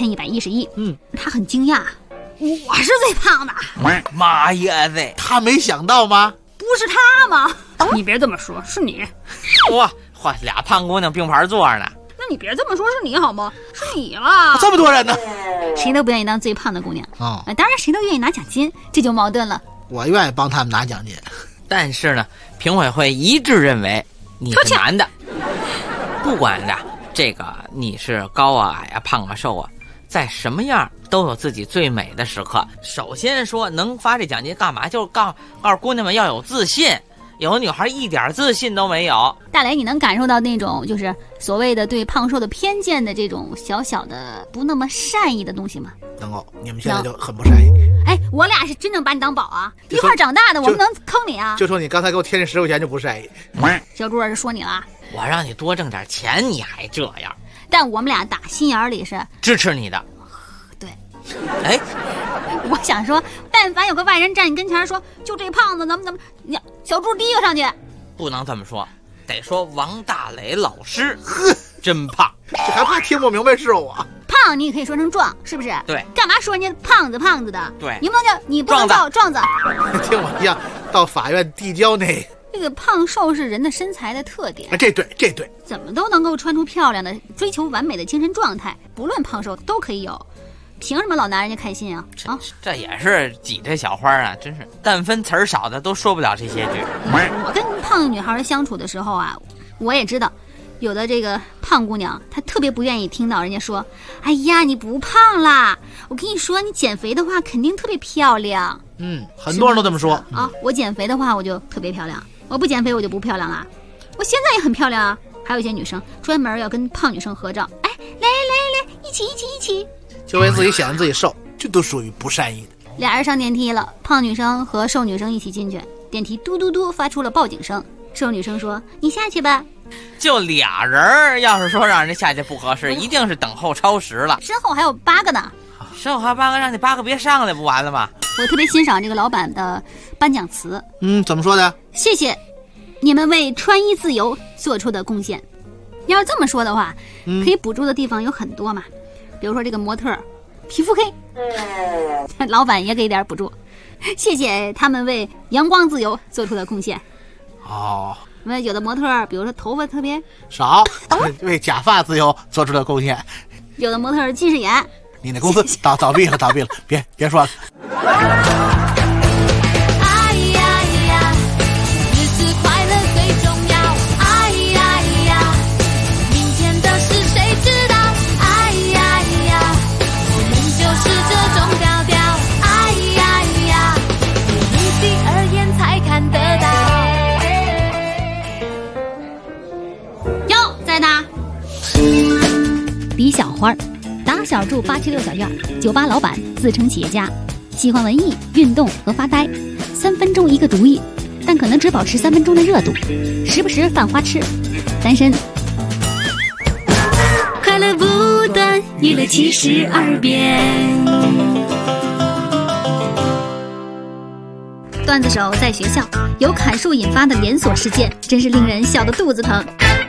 11111。他很惊讶，我是最胖的。 妈呀塞， 他没想到吗？ 不是他吗？你别这么说，是你。 哇，俩胖姑娘并排坐着呢。 那你别这么说，是你好吗？是你了。 这么多人呢， 谁都不愿意当最胖的姑娘啊。当然谁都愿意拿奖金，这就矛盾了。 我愿意帮他们拿奖金。 但是呢，评委会一致认为你是男的，不管的这个你是高啊矮啊胖啊瘦啊，在什么样都有自己最美的时刻。首先说能发这奖金干嘛？就是告诉姑娘们要有自信。有的女孩一点自信都没有。 大雷，你能感受到那种就是所谓的对胖瘦的偏见的这种小小的不那么善意的东西吗？ 能够，你们现在就很不善意。 哎，我俩是真正把你当宝啊，一块长大的，我们能坑你啊？ 就说你刚才给我添这10块钱就不善意。 小猪儿是说你了， 我让你多挣点钱，你还这样？ 但我们俩打心眼里是支持你的。 对， 哎， 我想说，但凡有个外人站你跟前说，就这胖子怎么，你小猪第一个上去。 不能这么说，得说王大雷老师，真胖。 这还怕听不明白是我？ 胖你也可以说成壮，是不是？ 对。干嘛说人家胖子的？ 对。 你不能叫你不能叫壮子。 听我一样，到法院递交那。 这个胖瘦是人的身材的特点。 这对。 怎么都能够穿出漂亮的，追求完美的精神状态，不论胖瘦都可以有。凭什么老拿人家开心啊？ 这也是挤这小花啊，真是但分词儿少的都说不了这些句。 我跟胖女孩相处的时候啊，我也知道，有的这个胖姑娘她特别不愿意听到人家说，哎呀你不胖啦，我跟你说你减肥的话肯定特别漂亮。 很多人都这么说啊。我减肥的话我就特别漂亮，我不减肥我就不漂亮啦。我现在也很漂亮啊。还有一些女生专门要跟胖女生合照，哎，来一起， 就为自己显得自己瘦，这都属于不善意的。 俩人上电梯了，胖女生和瘦女生一起进去，电梯嘟嘟嘟发出了报警声。瘦女生说：“你下去吧。” 就俩人，要是说让人家下去不合适，一定是等候超时了。 身后还有8个呢， 身后还有8个，让你8个别上来不完了吗？ 我特别欣赏这个老板的颁奖词。 怎么说的？ 谢谢你们为穿衣自由做出的贡献。要是这么说的话，可以补助的地方有很多嘛，比如说这个模特皮肤黑，老板也给点补助。谢谢他们为阳光自由做出的贡献。那有的模特比如说头发特别少，为假发自由做出的贡献。 有的模特近视眼。 你那公司倒闭了，别说了。 李小花，打小住876小院，酒吧老板，自称企业家，喜欢文艺、运动和发呆，3分钟一个主意， 但可能只保持3分钟的热度，时不时犯花痴。单身。 快乐不断，娱乐72变。 段子手在学校由砍树引发的连锁事件，真是令人笑得肚子疼。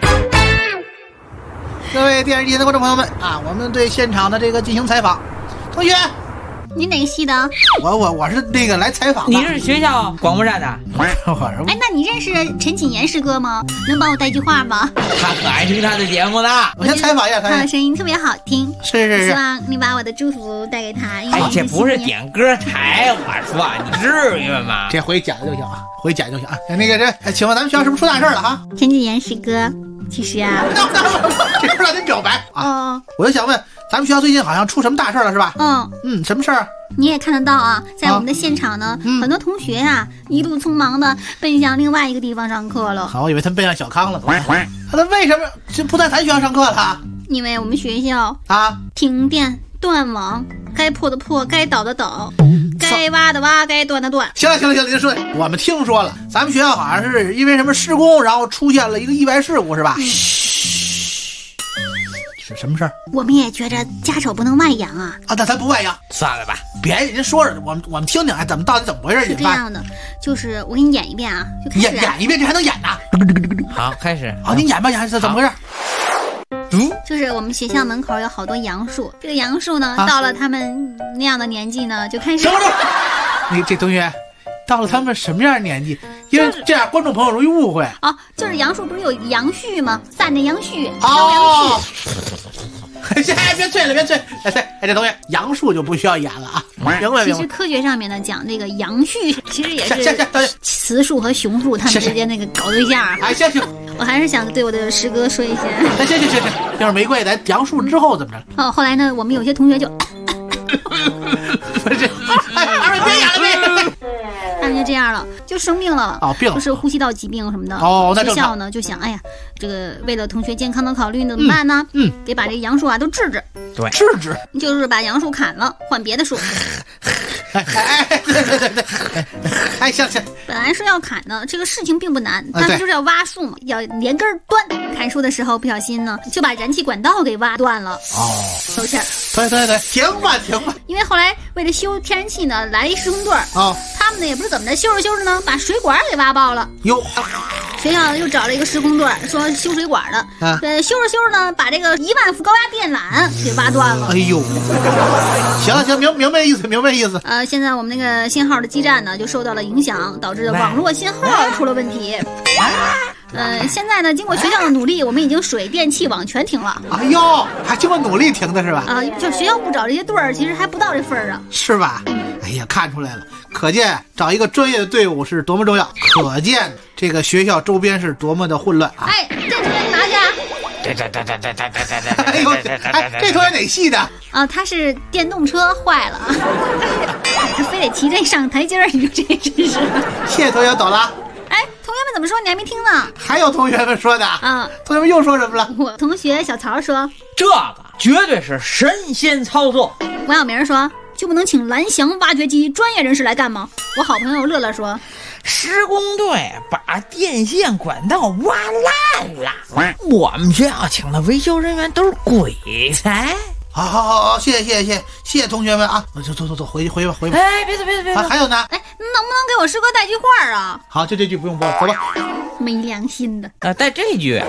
各位电视机前的观众朋友们啊，我们对现场的这个进行采访。同学， 你哪个系的？ 我是那个来采访的。 你是学校广播站的？ 哎，那你认识陈谨言师哥吗？能帮我带句话吗？ 他可爱听他的节目呢。 我先采访一下他的声音特别好听。 是。 希望你把我的祝福带给他。 哎，这不是点歌台，我说你至于吗？ 这回讲就行啊，回讲就行啊。那个请问咱们学校是不是出大事了哈？ 陈谨言师哥，其实啊， 这是让您表白啊。我就想问，咱们学校最近好像出什么大事了是吧？什么事儿？ 你也看得到啊，在我们的现场呢，很多同学啊，一路匆忙的奔向另外一个地方上课了。 好，我以为他们奔向小康了。他为什么就不在咱学校上课了？ 因为我们学校啊，停电断网，该破的破，该倒的倒，该挖的挖，该断的断。 行了，您说，我们听说了，咱们学校好像是因为什么施工，然后出现了一个意外事故，是吧？是什么事儿？ 我们也觉着家丑不能外扬啊！ 那咱不外扬， 算了吧， 别人说着，我们听听，哎，到底怎么回事？ 是这样的，就是我给你演一遍啊，就开始演一遍，这还能演呢？ 好，开始。 好，您演吧，怎么回事？ 就是我们学校门口有好多杨树，这个杨树呢，到了他们那样的年纪呢，就开始。 这同学，到了他们什么样的年纪？因为这样观众朋友容易误会。 就是杨树不是有杨絮吗？散着杨絮，飘杨絮。 别醉了！这同学，杨树就不需要演了啊。明白。 其实科学上面呢讲这个杨絮，其实也是雌树和雄树他们之间那个搞对象。 行， 我还是想对我的师哥说一些。 行，要是玫瑰咱杨树之后怎么着？ 后来呢，我们有些同学就， 不是，二位别演了。 他们就这样了，就生病了病了， 就是呼吸道疾病什么的。 那学校呢就想，哎呀，这个为了同学健康的考虑，怎么办呢？得把这个杨树啊都治治。 对， 治就是把杨树砍了，换别的树。 对，行。 本来是要砍的，这个事情并不难，但是就是要挖树嘛，要连根断。砍树的时候不小心呢，就把燃气管道给挖断了。收气儿。对，停吧。因为后来为了修天然气呢，来了一施工队他们呢也不知怎么的，修着呢，把水管给挖爆了。学校又找了一个施工队，说修水管的，修着呢，把这个1万伏高压电缆给挖断了。 哎呦，行，明白意思。 现在我们那个信号的基站呢，就受到了影响，导致网络信号出了问题。现在呢，经过学校的努力，我们已经水电气网全停了。 哎呦，还经过努力停的是吧？ 就学校部找这些队儿，其实还不到这份儿啊。 是吧？哎呀，看出来了，可见找一个专业的队伍是多么重要，可见这个学校周边是多么的混乱啊！ 电池给你拿去啊！ 哎呦，这同学哪系的？ 他是电动车坏了，他非得提这上台阶儿，你说这真是。 谢谢同学，走了。 同学们怎么说？你还没听呢？ 还有同学们说的同学们又说什么了？ 我同学小曹说， 这个绝对是神仙操作。 王小明说，就不能请蓝翔挖掘机专业人士来干吗？我好朋友乐乐说， 施工队把电线管道挖烂了，我们学校请的维修人员都是鬼才。 好，谢谢同学们啊！走，回去吧。 哎，别走！ 还有呢？ 能不能给我师哥带句话啊？ 好，就这句不用播，走吧。 没良心的。 带这句。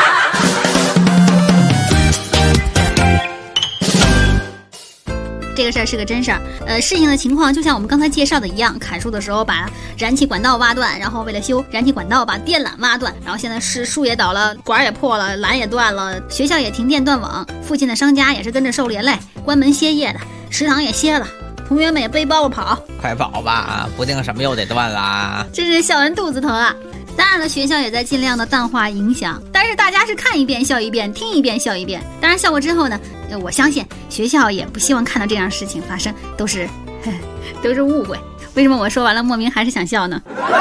这个事儿是个真事儿，事情的情况就像我们刚才介绍的一样，砍树的时候把燃气管道挖断，然后为了修燃气管道把电缆挖断，然后现在树也倒了，管也破了，缆也断了，学校也停电断网，附近的商家也是跟着受连累，关门歇业的，食堂也歇了，同学们也背包了跑， 快跑吧，不定什么又得断了， 真是笑完肚子疼啊！当然了，学校也在尽量的淡化影响，但是大家是看一遍笑一遍，听一遍笑一遍。当然笑过之后呢，我相信学校也不希望看到这样事情发生，都是误会。为什么我说完了莫名还是想笑呢？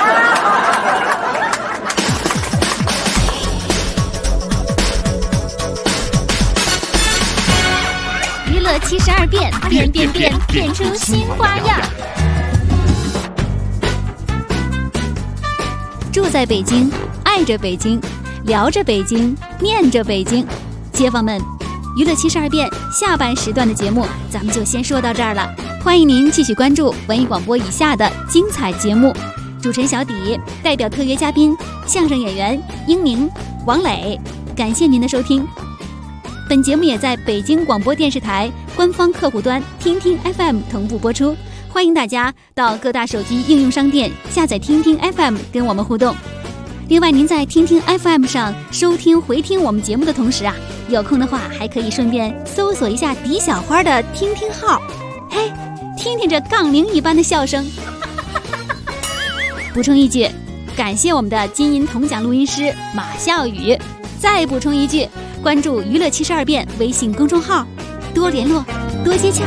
娱乐72变，变出新花样。 住在北京，爱着北京，聊着北京，念着北京。街坊们，娱乐72变下半时段的节目咱们就先说到这儿了，欢迎您继续关注文艺广播以下的精彩节目。主持人小底代表特约嘉宾相声演员英明、王磊，感谢您的收听。本节目也在北京广播电视台官方客户端听听 FM 同步播出，欢迎大家到各大手机应用商店下载听听 FM 跟我们互动。另外，您在听听 FM 上收听回听我们节目的同时啊，有空的话还可以顺便搜索一下狄小花的听听号，嘿，听听这杠铃一般的笑声。补充一句，感谢我们的金银铜奖录音师马笑宇。再补充一句，关注娱乐72变微信公众号，多联络，多接洽。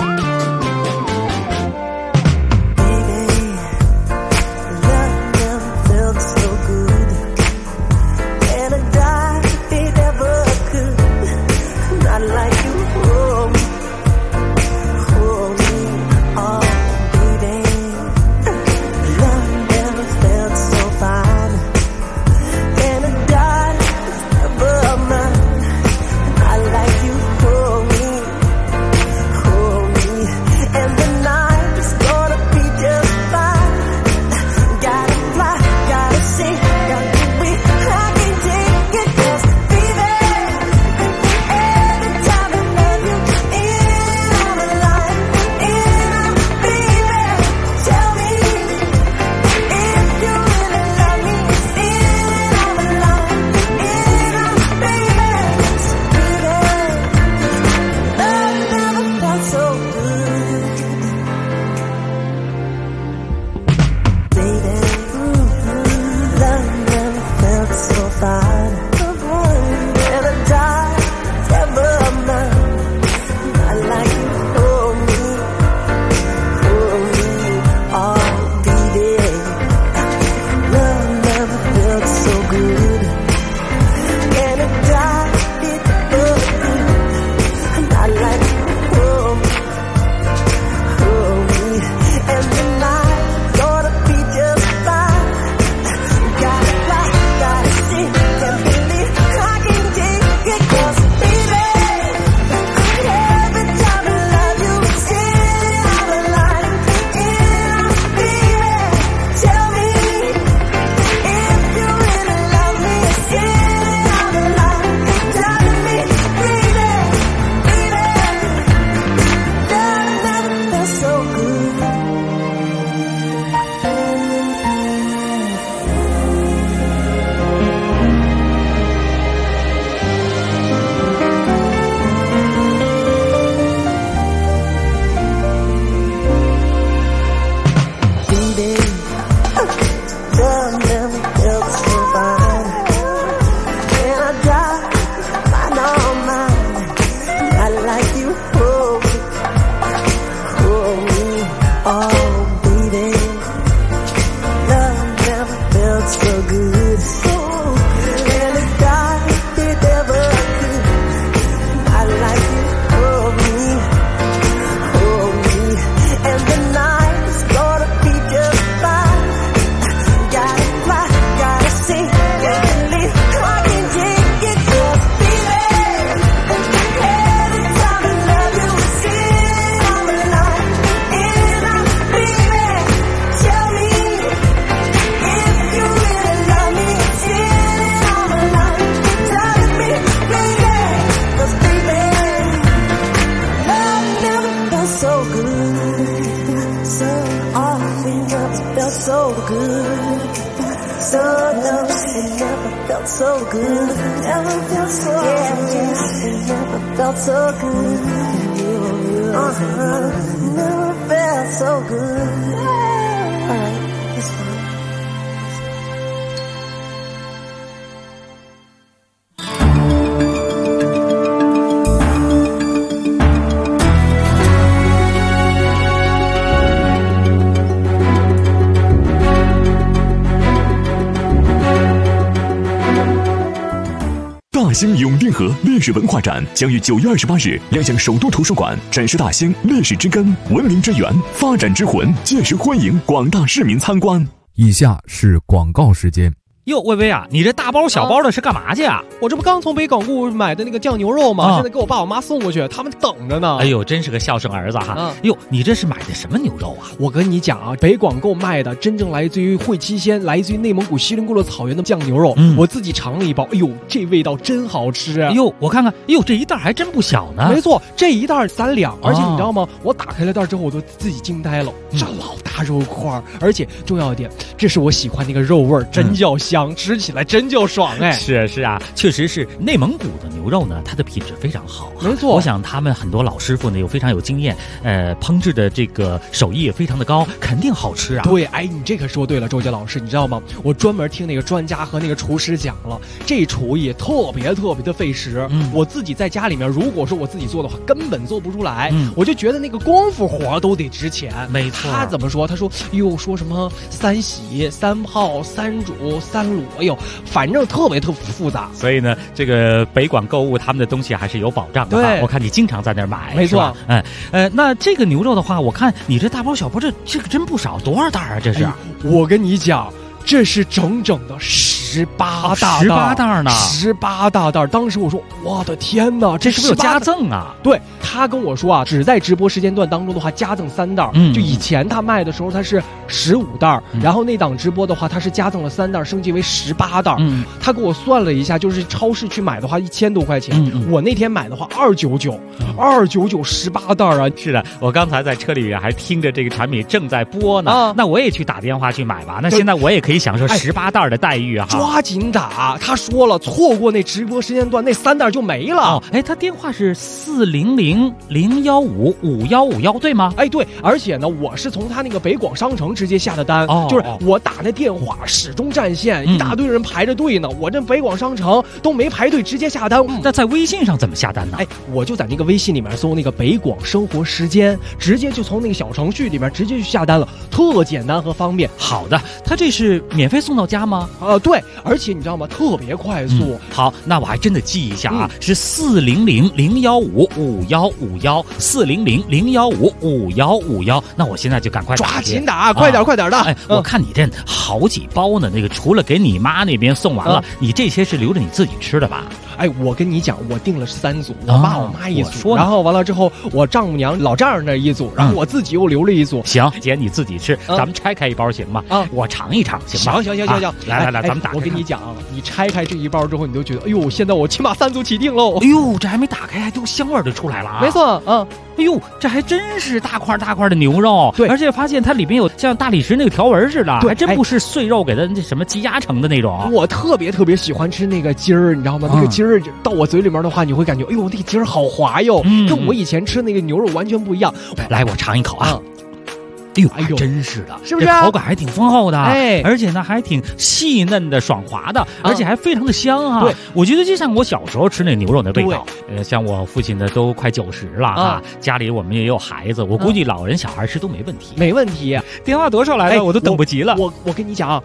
大兴永定河历史文化展将于9月28日亮相首都图书馆，展示大兴历史之根、文明之源、发展之魂，届时欢迎广大市民参观。 以下是广告时间。 哟，薇薇啊，你这大包小包的是干嘛去啊？ 我这不刚从北广固买的那个酱牛肉吗？现在给我爸我妈送过去，他们等着呢。 哎呦，真是个孝顺儿子哈！哟，你这是买的什么牛肉啊？ 我跟你讲啊，北广购卖的真正来自于会期县、来自于内蒙古锡林郭勒草原的酱牛肉，我自己尝了一包，哎呦，这味道真好吃！ 哎呦，我看看，哎呦，这一袋还真不小呢。 没错，这一袋3两，而且你知道吗？我打开了袋之后，我都自己惊呆了，这老大肉块，而且重要一点，这是我喜欢那个肉味，真叫香，吃起来真叫爽哎！ 是啊，确实是内蒙古的牛肉呢，它的品质非常好。 没错， 我想他们很多老师傅呢又非常有经验，烹制的这个手艺也非常的高，肯定好吃啊。 对，哎，你这可说对了，周杰老师，你知道吗？我专门听那个专家和那个厨师讲了，这厨艺特别的费时。我自己在家里面，如果说我自己做的话，根本做不出来。我就觉得那个功夫活都得值钱。 没错， 他怎么说？他说哟，说什么3洗、3泡、3煮、3卤，哎呦。反正特别复杂， 所以呢，这个北广购物他们的东西还是有保障的。 对， 我看你经常在那儿买， 没错。 那这个牛肉的话，我看你这大包小包，这个真不少，多少袋啊？这是？ 我跟你讲，这是整整的18大袋呢 ，18大袋。当时我说，我的天哪， 这是不是有加赠啊？ 对，他跟我说啊，只在直播时间段当中的话，加赠3袋。就以前他卖的时候，他是15袋，然后那档直播的话，他是加赠了3袋，升级为18袋。他给我算了一下，就是超市去买的话1000多块钱，我那天买的话299，29918袋啊！ 是的，我刚才在车里面还听着这个产品正在播呢，那我也去打电话去买吧。那现在我也可以享受18袋的待遇啊！ 抓紧打！他说了，错过那直播时间段，那3袋就没了。 他电话是400-015-5151，对吗？ 对，而且呢，我是从他那个北广商城直接下的单，就是我打那电话始终占线，一大堆人排着队呢。我这北广商城都没排队，直接下单。 那在微信上怎么下单呢？ 我就在那个微信里面搜那个北广生活时间，直接就从那个小程序里面直接去下单了，特简单和方便。 好的，他这是免费送到家吗？ 对，而且你知道吗？特别快速。 好，那我还真的记一下啊，是400-015-5151，400-015-5151。那我现在就赶快抓紧打，快点的。 我看你这好几包呢，那个除了给你妈那边送完了，你这些是留着你自己吃的吧？ 我跟你讲，我订了3组，我爸我妈1组，然后完了之后，我丈母娘老丈人那1组，然后我自己又留了1组。 行，姐你自己吃，咱们拆开一包行吗？我尝一尝行吗？ 行， 来，咱们打开。 我跟你讲，你拆开这一包之后，你就觉得，哎呦，现在我起码3组起订喽。 哎呦，这还没打开，还都香味就出来了啊！ 没错， 哎呦，这还真是大块的牛肉， 对， 而且发现它里面有像大理石那个条纹似的，还真不是碎肉给它那什么积压成的那种。 我特别喜欢吃那个筋儿，你知道吗？那个筋儿到我嘴里面的话，你会感觉，哎呦，那个筋儿好滑哟，跟我以前吃那个牛肉完全不一样。 来，我尝一口啊。哎呦，还真是的， 是不是？ 口感还挺丰厚的，而且呢还挺细嫩的、爽滑的，而且还非常的香啊！ 对， 我觉得就像我小时候吃那牛肉的味道。像我父亲的都快90了啊，家里我们也有孩子，我估计老人小孩吃都没问题。 没问题。 电话多少来了？我都等不及了。 我跟你讲啊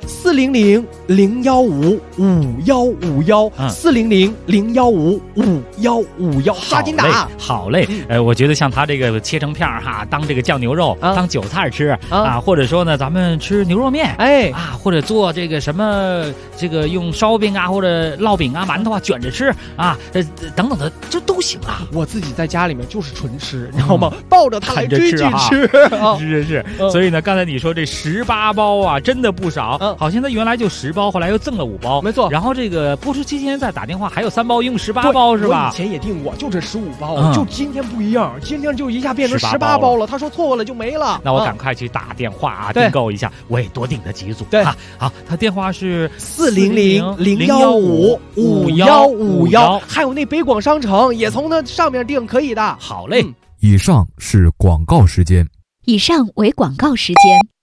，400-015-5151，400-015-5151，抓紧打！ 好嘞，我觉得像他这个切成片哈，当这个酱牛肉，当韭菜吃啊，或者说呢，咱们吃牛肉面，或者做这个什么，这个用烧饼啊，或者烙饼啊、馒头啊卷着吃啊，等等的，这都行啊。 我自己在家里面就是纯吃，你知道吗？抱着它来追剧吃。 是。所以呢，刚才你说这18包啊，真的不少。好像他原来就10包，后来又赠了5包， 没错。 然后这个播出期间再打电话，还有3包，一共18包是吧？ 我以前也订过，就这15包，就今天不一样，今天就一下变成18包了。他说错了就没了。 那我赶快去打电话啊，订购一下，我也多订了几组。 对， 好，他电话是 400-015-5151，还有那北广商城也从那上面订，可以的。 好嘞。 以上是广告时间。 以上为广告时间。